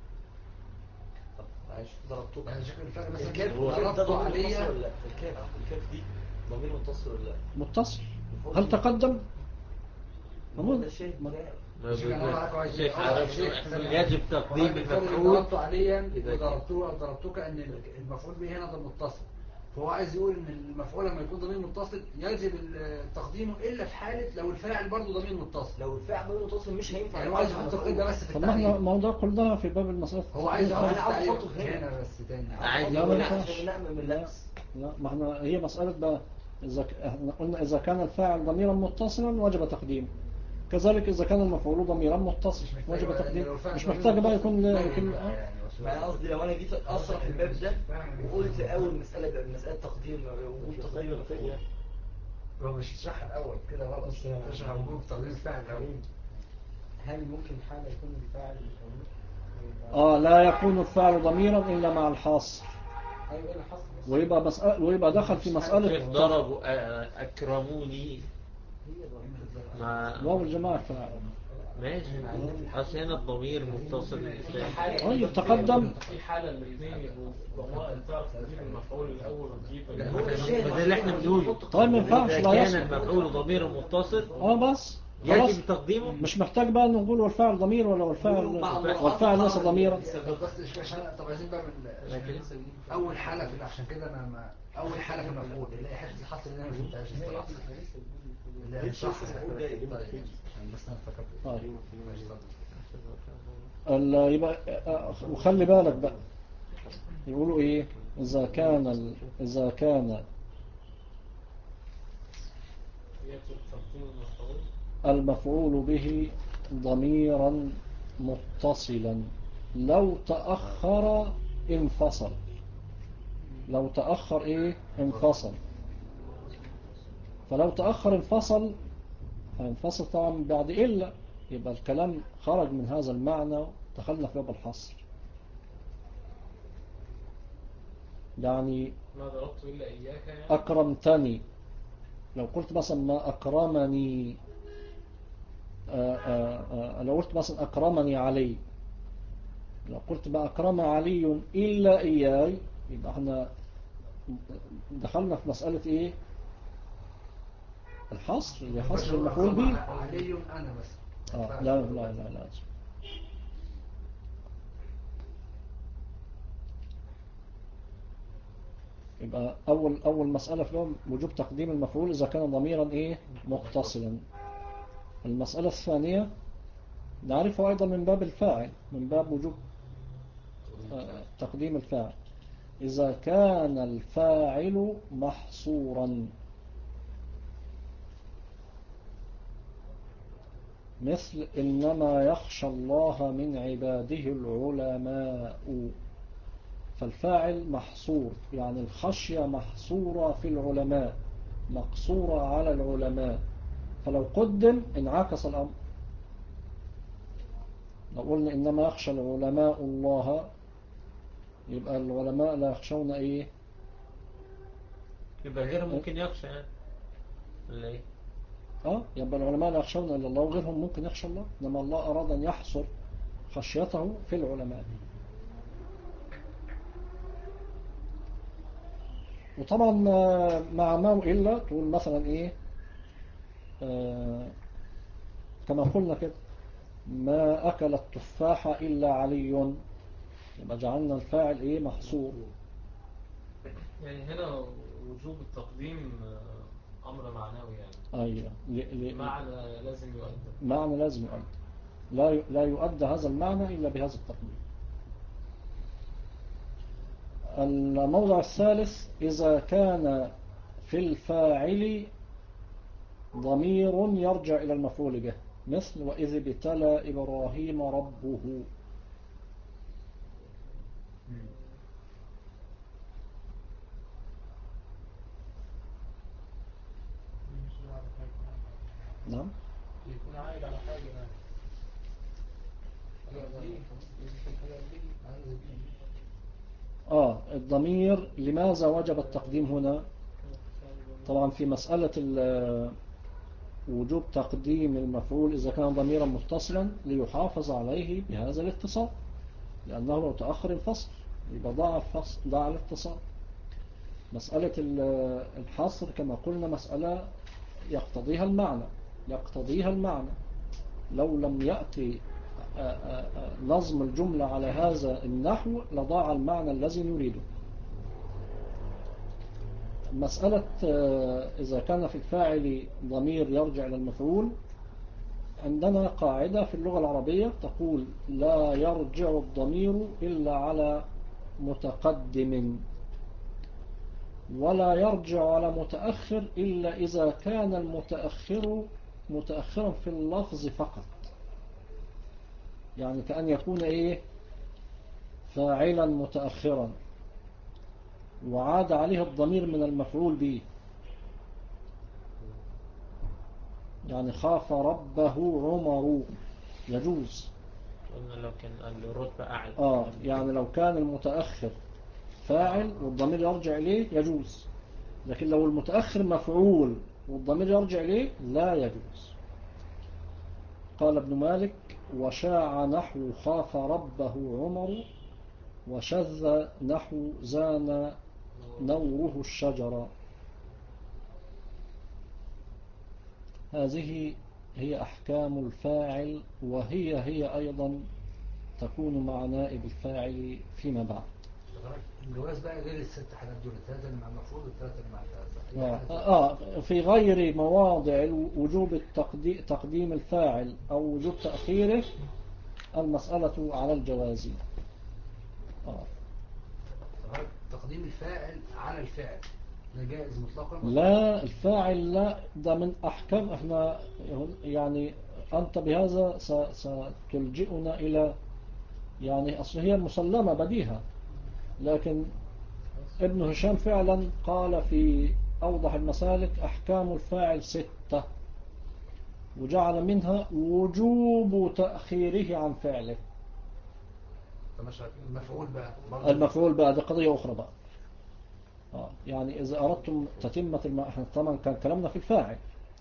H: ضربتك
F: يعني شكل الفعل مثلا
H: ضربته عليا. الكاف دي ضمير متصل ولا لا؟
A: متصل. هل تقدم؟
B: يجب تقديم المفعول.
F: ضربته عليا وضربتك ان المفعول به هنا متصل، فهو عايز يقول ان المفعول لما يكون ضمير متصل يجب تقديمه الا في حاله لو الفاعل برضه ضمير متصل.
H: لو الفاعل ضمير متصل مش هينفع.
F: يعني هو عايز يحط القيد ده بس في
A: التعريف. طب ما احنا الموضوع كلنا في باب المسألة.
F: هو عايز يحطه هنا بس تاني.
A: لا ما ينفعش. لا ما احنا هي مسألة بقى، احنا قلنا إذا كان الفاعل ضميرا متصلا وجب تقديمه، كذلك إذا كان المفعول ضميرا متصل وجب تقديمه. مش محتاج بقى يكون
H: ما قصدي لو انا جيت أصرح الباب ده وقلت أول مسألة بقى مسألة تقديم وجود تقديم المفعول.
F: هو مش يشرحها الأول كده غلط، تشرح وجود تقديم الفاعل الأول.
C: هل ممكن حالة يكون الفاعل ضمير؟
A: لا يكون الفاعل ضميرا إلا مع الحصر. ويبقى دخل في مسألة
B: ضربوا أكرموني
A: واو الجماعة فاعل.
B: ماشي، أصل هنا الضمير متصل بالفعل.
A: طيب تقدم.
D: في حالة الاثنين يبقوا تعرف تجيب المفعول الأول وتجيب
B: ده اللي احنا بنقوله.
A: طيب ما ينفعش.
B: إذا كان المفعول ضمير متصل
A: بس
B: يجب تقديمه.
A: مش محتاج بقى نقول والفاعل ضمير ولا والفاعل ليس ضميرا.
F: طب عايزين بقى من اول حاله في عشان كده انا اول حاله في المفعول اللي هي حته الحصر اللي انا ما فهمتهاش الصراحه اللي هي صح. بس انا افتكرت
A: يبقى وخلي بالك بقى يقولوا ايه اذا كان المفعول به ضميرا متصلا لو تأخر انفصل. لو تأخر ايه انفصل. فلو تأخر انفصل هينفصل طبعا بعد إلا، يبقى الكلام خرج من هذا المعنى دخلنا في باب الحصر. يعني
D: ما ضربت إلا إياك يعني.
A: أكرمتني، لو قلت مثلا ما أكرمني لو قلت مثلا أكرمني علي، لو قلت ما أكرم علي إلا إياي، يبقى احنا دخلنا في مسألة إيه الحصر اللي حصر المفعول به.
F: علي أنا بس
A: لا لا لا لا. يبقى أول مسألة في وجوب تقديم المفعول إذا كان ضميرا إيه متصلا. المسألة الثانية نعرفه أيضا من باب الفاعل، من باب وجوب تقديم الفاعل إذا كان الفاعل محصورا، مثل إنما يخشى الله من عباده العلماء، فالفاعل محصور يعني الخشية محصورة في العلماء، مقصورة على العلماء، فلو قدم انعكس الأمر. لو قلنا إنما يخشى العلماء الله، يبقى العلماء لا يخشون إيه،
B: يبقى غير ممكن يخشى يعني ولا إيه؟
A: يبقى العلماء لا يخشون إلا الله وغيرهم ممكن يخشى الله، إنما الله أراد أن يحصر خشيته في العلماء. وطبعا مع ما إلا تقول مثلا إيه كما قلنا كده ما أكل التفاح إلا علي، يبقى جعلنا الفاعل إيه محصور.
D: يعني هنا وجوب التقديم أمر معنوي يعني.
A: أيوة
D: معنى لازم يؤدى.
A: معنى لازم يؤدى، لا يؤدى هذا المعنى إلا بهذا التقديم. الموضع الثالث إذا كان في الفاعل ضمير يرجع إلى المفعول به، مثل وإذ ابتلى إبراهيم ربه. نعم
D: يكون عائد على حاجة يعني.
A: الضمير لماذا وجب التقديم هنا؟ طبعا في مسألة وجوب تقديم المفعول إذا كان ضميرا متصلا ليحافظ عليه بهذا الاتصال، لأنه لو تأخر الفصل يبقى ضاع الاتصال. مسألة الحصر كما قلنا مسألة يقتضيها المعنى، لو لم يأتي نظم الجملة على هذا النحو لضاع المعنى الذي نريده. مسألة إذا كان في الفاعل ضمير يرجع إلى المفعول، عندنا قاعدة في اللغة العربية تقول لا يرجع الضمير إلا على متقدم، ولا يرجع على متأخر إلا إذا كان المتأخر متأخرا في اللفظ فقط، يعني كأن يكون إيه فاعلا متأخرا وعاد عليه الضمير من المفعول به، يعني خاف ربه عمر يجوز.
B: قلنا لو كان الرتبة أعلى
A: يعني لو كان المتأخر فاعل والضمير يرجع إليه يجوز، لكن لو المتأخر مفعول والضمير يرجع إليه لا يجوز. قال ابن مالك وشاع نحو خاف ربه عمر، وشذ نحو زان نوره الشجرة. هذه هي أحكام الفاعل، وهي أيضا تكون مع نائب الفاعل فيما بعد.
F: الجواز بقى غير الست حالات دول، الثلاثة اللي مع المفروض والثلاثة اللي مع الفاعل.
A: في غير مواضع وجوب تقديم الفاعل أو وجوب تأخيره المسألة على الجواز.
F: تقديم الفاعل على الفعل ده جائز مطلقا؟
A: لا، الفاعل لا، ده من أحكام احنا يعني. أنت بهذا ستلجئنا إلى يعني أصل هي مسلمة بديهة، لكن ابن هشام فعلا قال في أوضح المسالك أحكام الفاعل 6، وجعل منها وجوب تأخيره عن فعله. المفعول بقى ده قضية أخرى بقى. يعني إذا أردتم تتمة احنا طبعا كان كلامنا في الفاعل.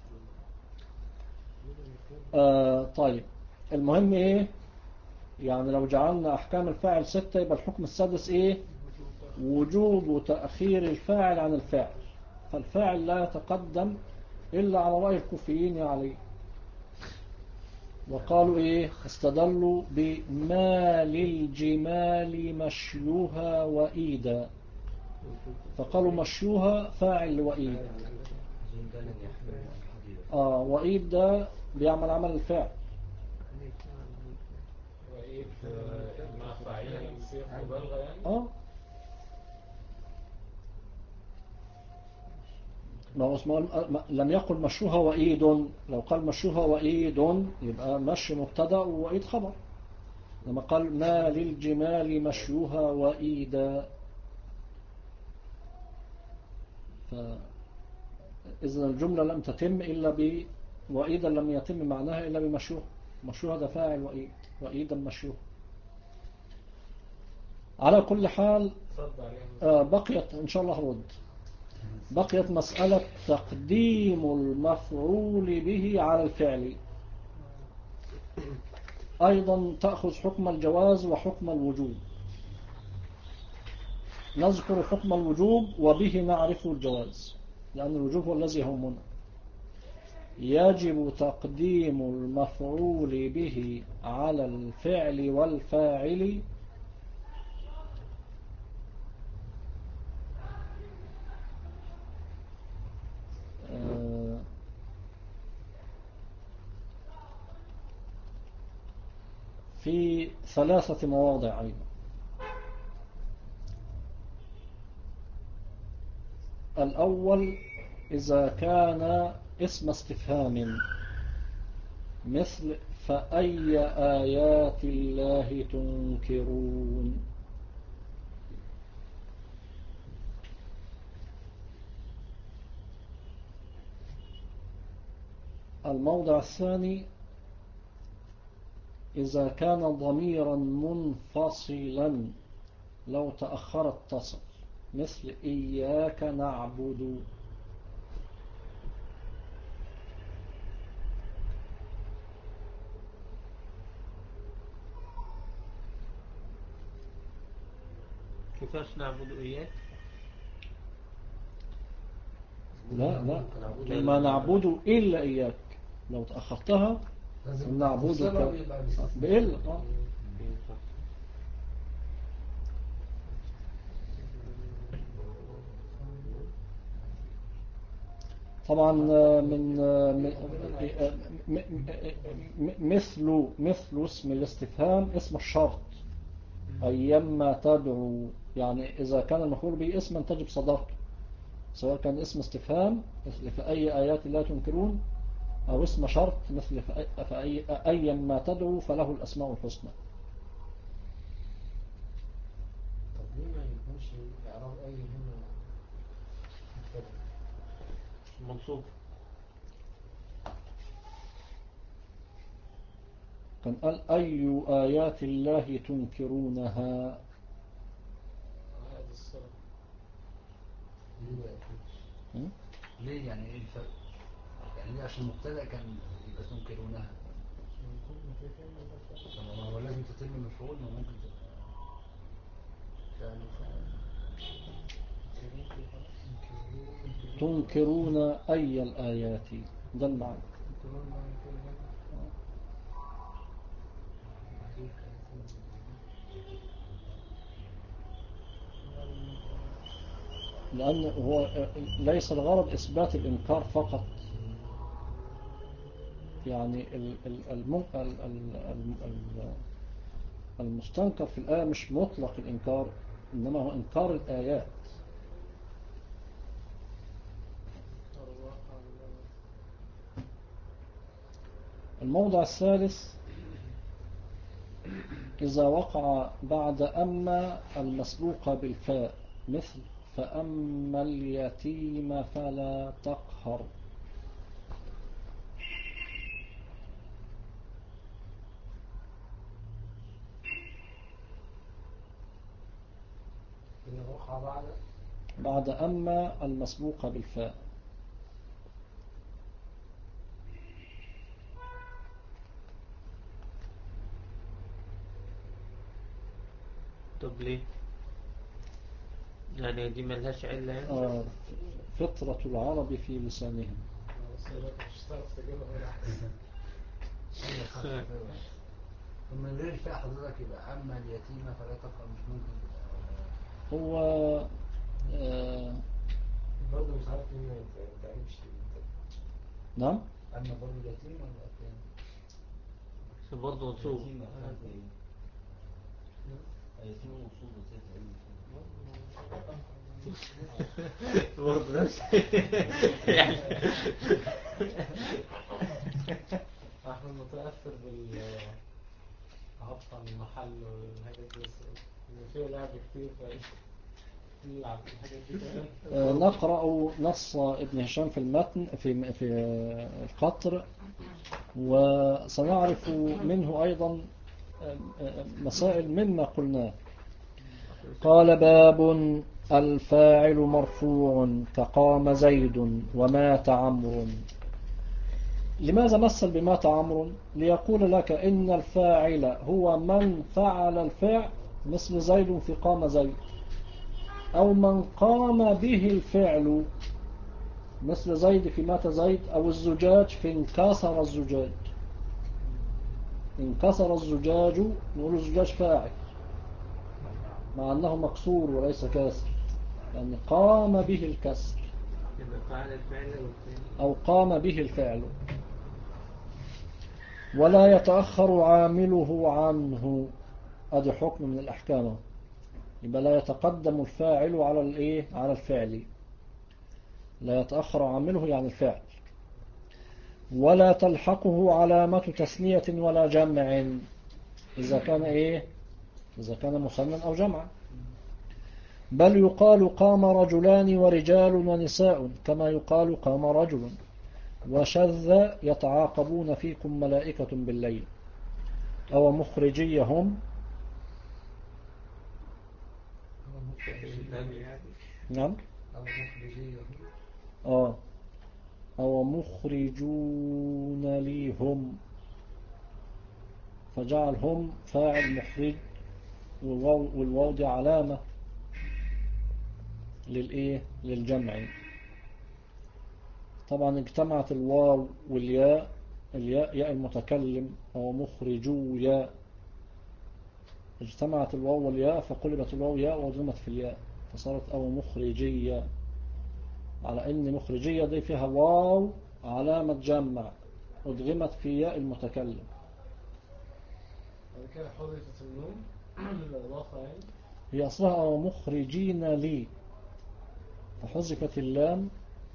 A: طيب المهم إيه؟ يعني لو جعلنا أحكام الفاعل 6 يبقى الحكم السادس إيه؟ وجوب تأخير الفاعل عن الفاعل. فالفاعل لا يتقدم إلا على رأي الكوفيين عليه. وقالوا إيه؟ استدلوا بما للجمال مشيوها وإيدا، فقالوا مشيوها فاعل وإيد. وإيد ده بيعمل عمل الفاعل.
D: وإيد مع فاعلين صيغ مبالغة يعني.
A: ما هو اسمه لم يقل مشوها وإيد. لو قال مشوها وإيد يبقى مشي مبتدا وإيد خبر. لما قال ما للجمال مشيوها وإيدا، فإذا الجملة لم تتم إلا وإيدا لم يتم معناها إلا بمشوها. مشوها ده فاعل وإيد، وإيدا مشوها. على كل حال بقيت إن شاء الله رد. بقيت مسألة تقديم المفعول به على الفعل، أيضا تأخذ حكم الجواز وحكم الوجوب. نذكر حكم الوجوب وبه نعرف الجواز، لأن الوجوب هو الذي يهمنا. يجب تقديم المفعول به على الفعل والفاعل في 3 مواضع أيضا. الأول إذا كان اسم استفهام مثل فأي آيات الله تنكرون. الموضع الثاني إذا كان ضميرا منفصلا لو تأخر اتصل مثل إياك نعبد.
B: كيفاش نعبد إياك؟
A: لا ما نعبد إلا إياك، لو تأخرتها نعبدك بإلا. طبعا مثل اسم الاستفهام اسم الشرط أيما تدعو، يعني إذا كان المفعول به اسما تجب صدارته، سواء كان اسم استفهام مثل فأي آيات لا تنكرون، أو اسم شرط مثل أيما تدعو فله الأسماء الحسنى.
D: طب ليه ما يكونش إعراب أي هنا
B: منصوب؟
A: كان قال أي آيات الله تنكرونها.
D: هذا الصلاة
F: ليه يعني ايه الفرق؟ يعني ليه عشان مبتدأ كان يبقى تنكرونها؟ ما هو لازم تتم المفعول، ما ممكن
A: تنكرون أي الآيات، ده المعنى. لأن هو ليس الغرض إثبات الإنكار فقط، يعني المستنكر في الآية مش مطلق الإنكار، إنما هو إنكار الآيات. الموضع الثالث إذا وقع بعد أما المسبوقة بالفاء، مثل فأما اليتيم فلا تقهر. بعد أما المسبوقة بالفاء.
B: طب ليه؟ يعني دي ملهاش علة يعني؟
A: فطرة العرب في لسانهم.
F: من غير فيها حضرتك يبقى أما اليتيمة فلا تقهر، مش ممكن
A: هو
C: برضه مش عارف مين ما تعرفش.
A: نعم.
F: أما برضه اليتيم ولا الثاني؟
B: برضه وصول.
H: يتيم وصول
B: برضه نفس
C: احنا متأثر بالهبط عن المحل والحاجات دي، بس فيه لعب كتير نلعب الحاجات دي.
A: نقرأ نص ابن هشام في المتن في القطر، وسنعرف منه أيضا مسائل مما قلناه. قال باب الفاعل مرفوع كقام زيد ومات عمرو. لماذا مثل بمات عمرو؟ ليقول لك إن الفاعل هو من فعل الفعل، مثل زيد في قام زيد، أو من قام به الفعل، مثل زيد في مات زيد، أو الزجاج في انكسر الزجاج. انكسر الزجاج نقول الزجاج فاعل مع أنه مكسور وليس كاسر، يعني قام به الكسر أو قام به الفعل. ولا يتأخر عامله عنه، هذا حكم من الأحكام. يبقى لا يتقدم الفاعل على الفعل، لا يتأخر عامله يعني الفعل. ولا تلحقه علامة تثنية ولا جمع إذا كان إذا كان مثنى أو جمع، بل يقال قام رجلان ورجال ونساء كما يقال قام رجل. وشذ يتعاقبون فيكم ملائكة بالليل، أو مخرجيهم. نعم. أو مخرجون ليهم، فجعلهم فاعل مخرج، والواو دي علامة للجمع. طبعا اجتمعت الواو والياء، ياء المتكلم، أو مخرجو ياء، اجتمعت الواو والياء فقلبت الواو ياء وضمت في الياء فصارت أو مخرجية، على إن مخرجية دي فيها واو علامة جمع أضغمت في ياء المتكلم.
C: بعد كده حذفت النون الإضافة يعني.
A: هي أصلها أو مخرجين لي، فحذفت اللام،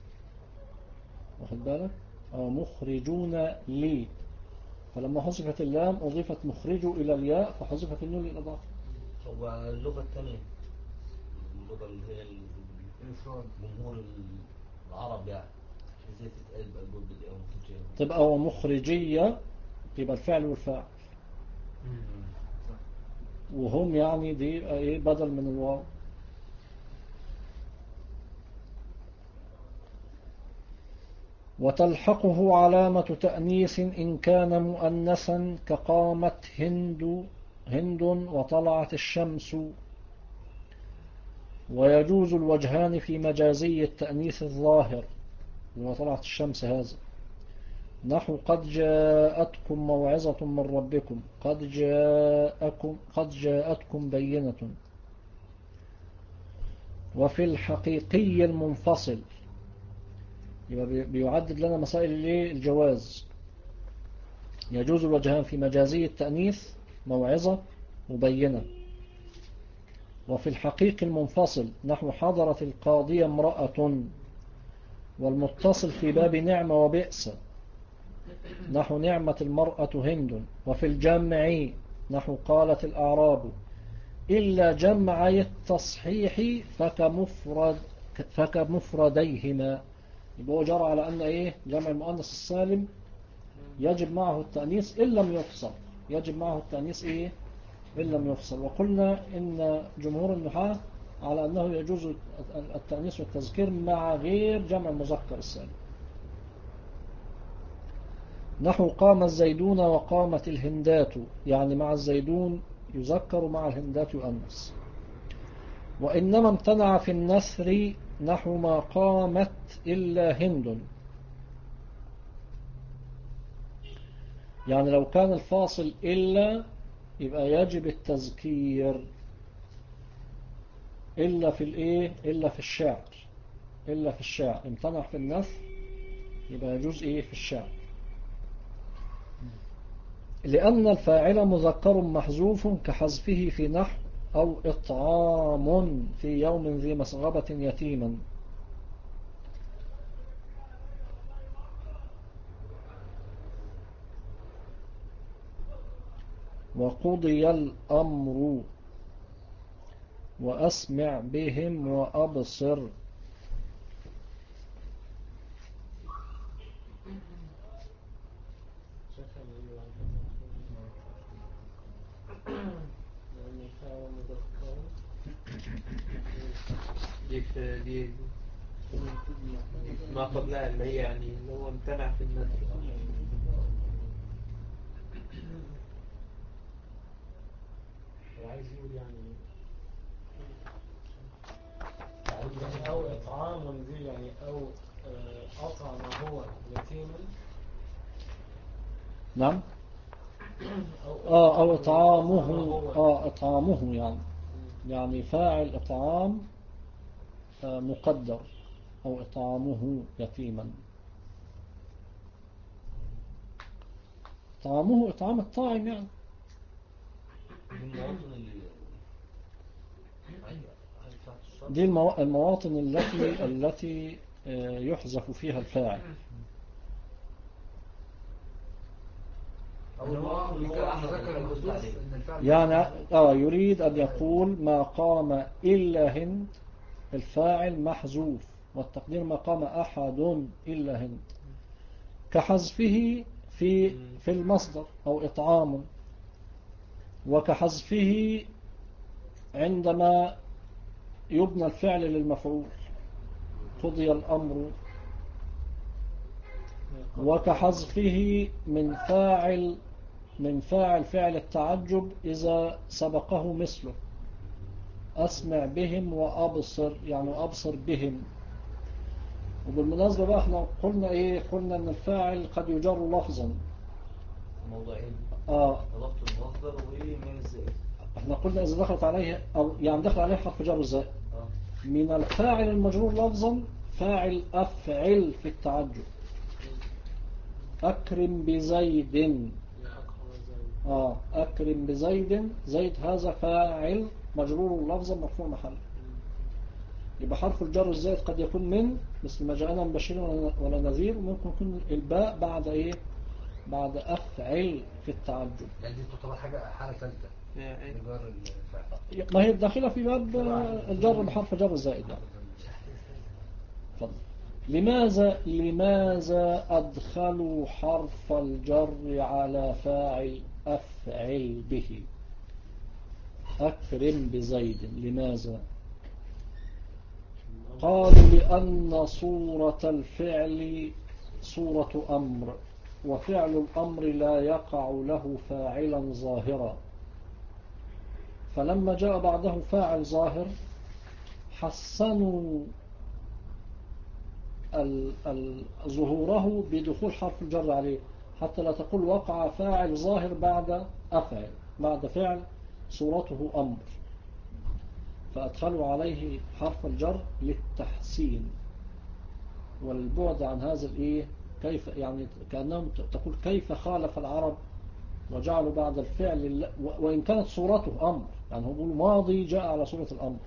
A: واخد بالك، أو مخرجون لي، فلما حذفت اللام أضيفت مخرجه إلى الياء فحذفت النون للإضافة.
H: هو اللغة الثانية، اللغة اللي هي جمهور العرب يعني، ازاي تتقال بقى الجملة دي أو مخرجية؟
A: تبقى أو مخرجية، يبقى الفعل والفاعل، وهم يعني دي بدل من الواو. وتلحقه علامة تأنيث إن كان مؤنثا كقامت هند وطلعت الشمس. ويجوز الوجهان في مجازي التأنيث الظاهر وطلعت الشمس هذا، نحو قد جاءتكم موعظة من ربكم، قد جاءتكم بينة. وفي الحقيقي المنفصل يبقى بيعدد لنا مسائل الجواز. يجوز الوجهان في مجازي التأنيث موعظة مبينة. وفي الحقيقي المنفصل نحو حضرت القاضية امرأة، والمتصل في باب نعمة وبئس نحو نعمة المرأة هند. وفي الجمع نحو قالت الأعراب، إلا جمع التصحيح فكمفرديهما. يبقى هو جرى على أن جمع المؤنث السالم يجب معه التأنيث إن لم يفصل، يجب معه التأنيث إن لم يفصل. وقلنا إن جمهور النحاة على أنه يجوز التأنيث والتذكير مع غير جمع المذكر السالم. نحو قام الزيدون وقامت الهندات، يعني مع الزيدون يذكر مع الهندات يؤنث. وإنما امتنع في النثر نحو ما قامت إلا هند، يعني لو كان الفاصل إلا يبقى يجب التذكير إلا في إلا في الشعر. إلا في الشعر امتنع في النثر يبقى يجوز في الشعر، لأن الفاعل مذكر محذوف كحذفه في نحو أو إطعام في يوم ذي مسغبة يتيما. وقضي الأمر وأسمع بهم وأبصر.
B: دي ما قبلها اللي هي يعني اللي هو امتنع في النثر.
D: عايز يقول يعني أو إطعام ذي يعني أو أطعم هو يتيما.
A: نعم. أو إطعامه. إطعامه يعني فاعل إطعام مقدر، أو إطعامه يتيما. إطعامه إطعام الطاعم يعني. دي المواطن التي يحذف فيها الفاعل. يعني يريد أن يقول ما قام إلا هند، الفاعل محذوف، والتقدير ما قام أحد إلا هند، كحذفه في المصدر أو إطعام، وكحذفه عندما يبنى الفعل للمفعول قضي الأمر، وكحذفه من فاعل فعل التعجب إذا سبقه مثله أسمع بهم وأبصر، يعني أبصر بهم. وبالمناسبة بقى احنا قلنا قلنا ان الفاعل قد يجر لفظا
H: موضعين ضبط المصدر ومن الزائد.
A: احنا قلنا اذا دخلت عليه او يعني دخل عليه حرف جر الزائد. من الفاعل المجرور لفظا فاعل أفعل في التعجب، أكرم بزيد. أكرم بزيد، زيد هذا فاعل مجرور لفظا مرفوع محل. يبقى حرف الجر الزائد قد يكون من، مثل ما جاءنا من بشير ولا نذير، وممكن يكون الباء بعد بعد أفعل في التعجب.
F: يعني دي تعتبر حالة ثالثة لجر الفاعل،
A: ما هي داخلة في باب الجر بحرف جر الزائد يعني. فضل. لماذا أدخلوا حرف الجر على فاعل أفعل به؟ أكرم بزيد، لماذا؟ قالوا لأن صورة الفعل صورة أمر، وفعل الأمر لا يقع له فاعلا ظاهرا، فلما جاء بعده فاعل ظاهر حسنوا ظهوره بدخول حرف الجر عليه، حتى لا تقول وقع فاعل ظاهر بعد أفعل، بعد فعل صورته أمر، فأدخلوا عليه حرف الجر للتحسين والبعد عن هذا الإيه، كيف يعني كأنهم تقول كيف خالف العرب وجعلوا بعد الفعل وإن كانت صورته أمر، يعني هو بيقول ماضي جاء على صورة الأمر،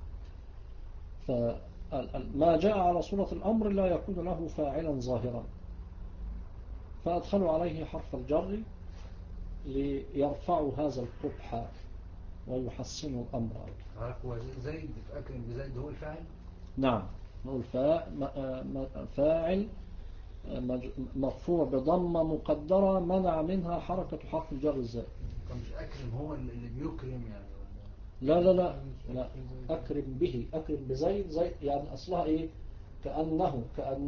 A: فما جاء على صورة الأمر لا يكون له فاعلا ظاهرا، فأدخلوا عليه حرف الجر ليرفعوا هذا القبح ويحسنوا الأمر.
F: هو زيد أكرم بزيد هو الفاعل؟
A: نعم، نقول فاعل مرفوع بضمة مقدرة منع منها حركة حرف الجر الزائد.
F: طب مش أكرم هو اللي بيكرم يعني؟
A: لا أكرم به، أكرم بزيد، زيد يعني أصلها إيه؟ كأنه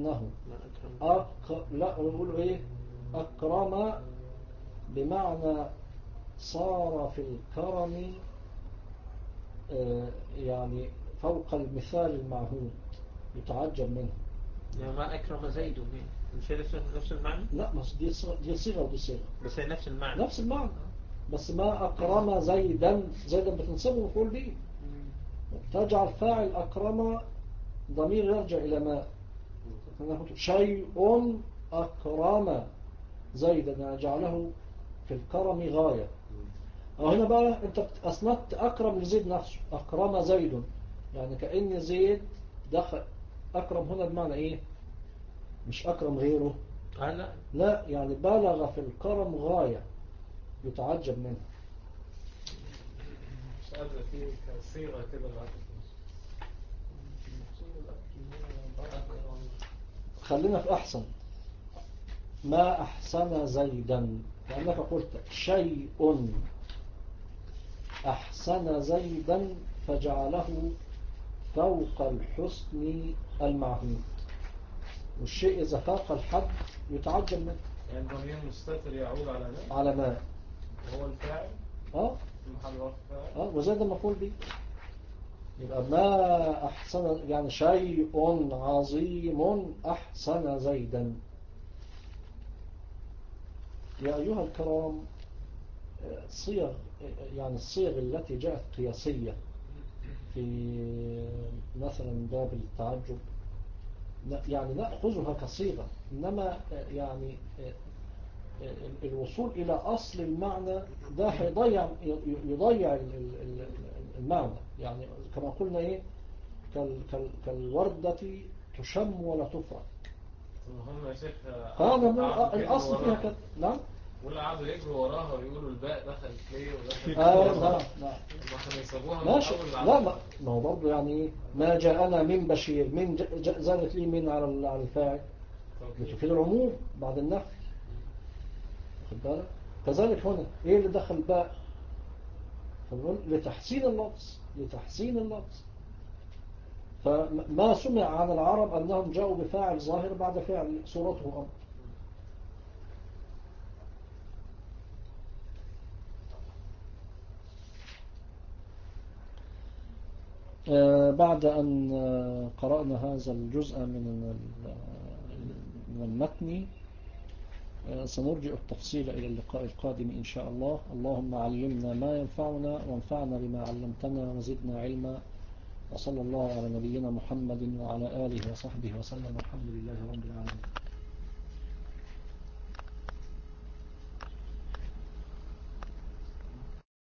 A: لا نقول إيه؟ أكرم بمعنى صار في الكرم يعني فوق المثال المعهود يتعجب منه.
B: يعني ما أكرم زيد مش نفس المعنى؟
A: لا، بس دي صيغة ودي صيغة،
B: بس هي نفس المعنى.
A: نفس المعنى، بس ما أكرم زيدا بتنصبه مفعول به، تجعل فاعل أكرم ضمير يرجع إلى ما شيء أكرم زيدا، يعني جعله في الكرم غاية. أو هنا بقى أنت أسندت أكرم لزيد نفسه، أكرم زيد، يعني كأن زيد دخل. أكرم هنا بمعنى إيه؟ مش أكرم غيره، لا يعني بالغ في الكرم غاية يتعجب منه.
D: مش قادر فيه كصيغة كده
A: خلينا في أحسن، ما أحسن زيدا، لأنك قلت شيء أحسن زيدا فجعله فوق الحسن المعهود، والشيء إذا فاق الحد يتعجب منه.
D: يعني ضمير مستتر يعود على ما؟
A: على ما
D: هو الفاعل؟ محل رفع فاعل؟
A: وزيد المفعول به، يبقى ما أحسن يعني شيء عظيم أحسن زيدا. يا أيها الكرام، صيغ يعني الصيغ التي جاءت قياسية في مثلا باب التعجب يعني نأخذها كصيغة، إنما يعني الوصول إلى أصل المعنى ده يضيع المعنى، يعني كما قلنا إيه، كالوردة تشم ولا تفرق.
D: هم يا شيخ
A: الأصل فيها كده. نعم،
D: ولا قعدوا يجروا وراها ويقولوا الباء دخلت ليه ودخلت
A: نعم
D: ما كانوا يسابوها
A: ماشي. لا ما هو برضه يعني ما جاءنا من بشير، من زادت لي من على الفاعل لتفيد العموم بعد النفي، واخد بالك؟ كذلك هنا ايه اللي دخل باء؟ فنقول لتحسين اللفظ، فما سمع عن العرب أنهم جاءوا بفاعل ظاهر بعد فعل صورته أمر. بعد أن قرأنا هذا الجزء من المتن، سنرجع التفصيل إلى اللقاء القادم إن شاء الله. اللهم علمنا ما ينفعنا وانفعنا بما علمتنا وزدنا علما، وصلى الله على نبينا محمد وعلى آله وصحبه وسلم، والحمد لله رب العالمين.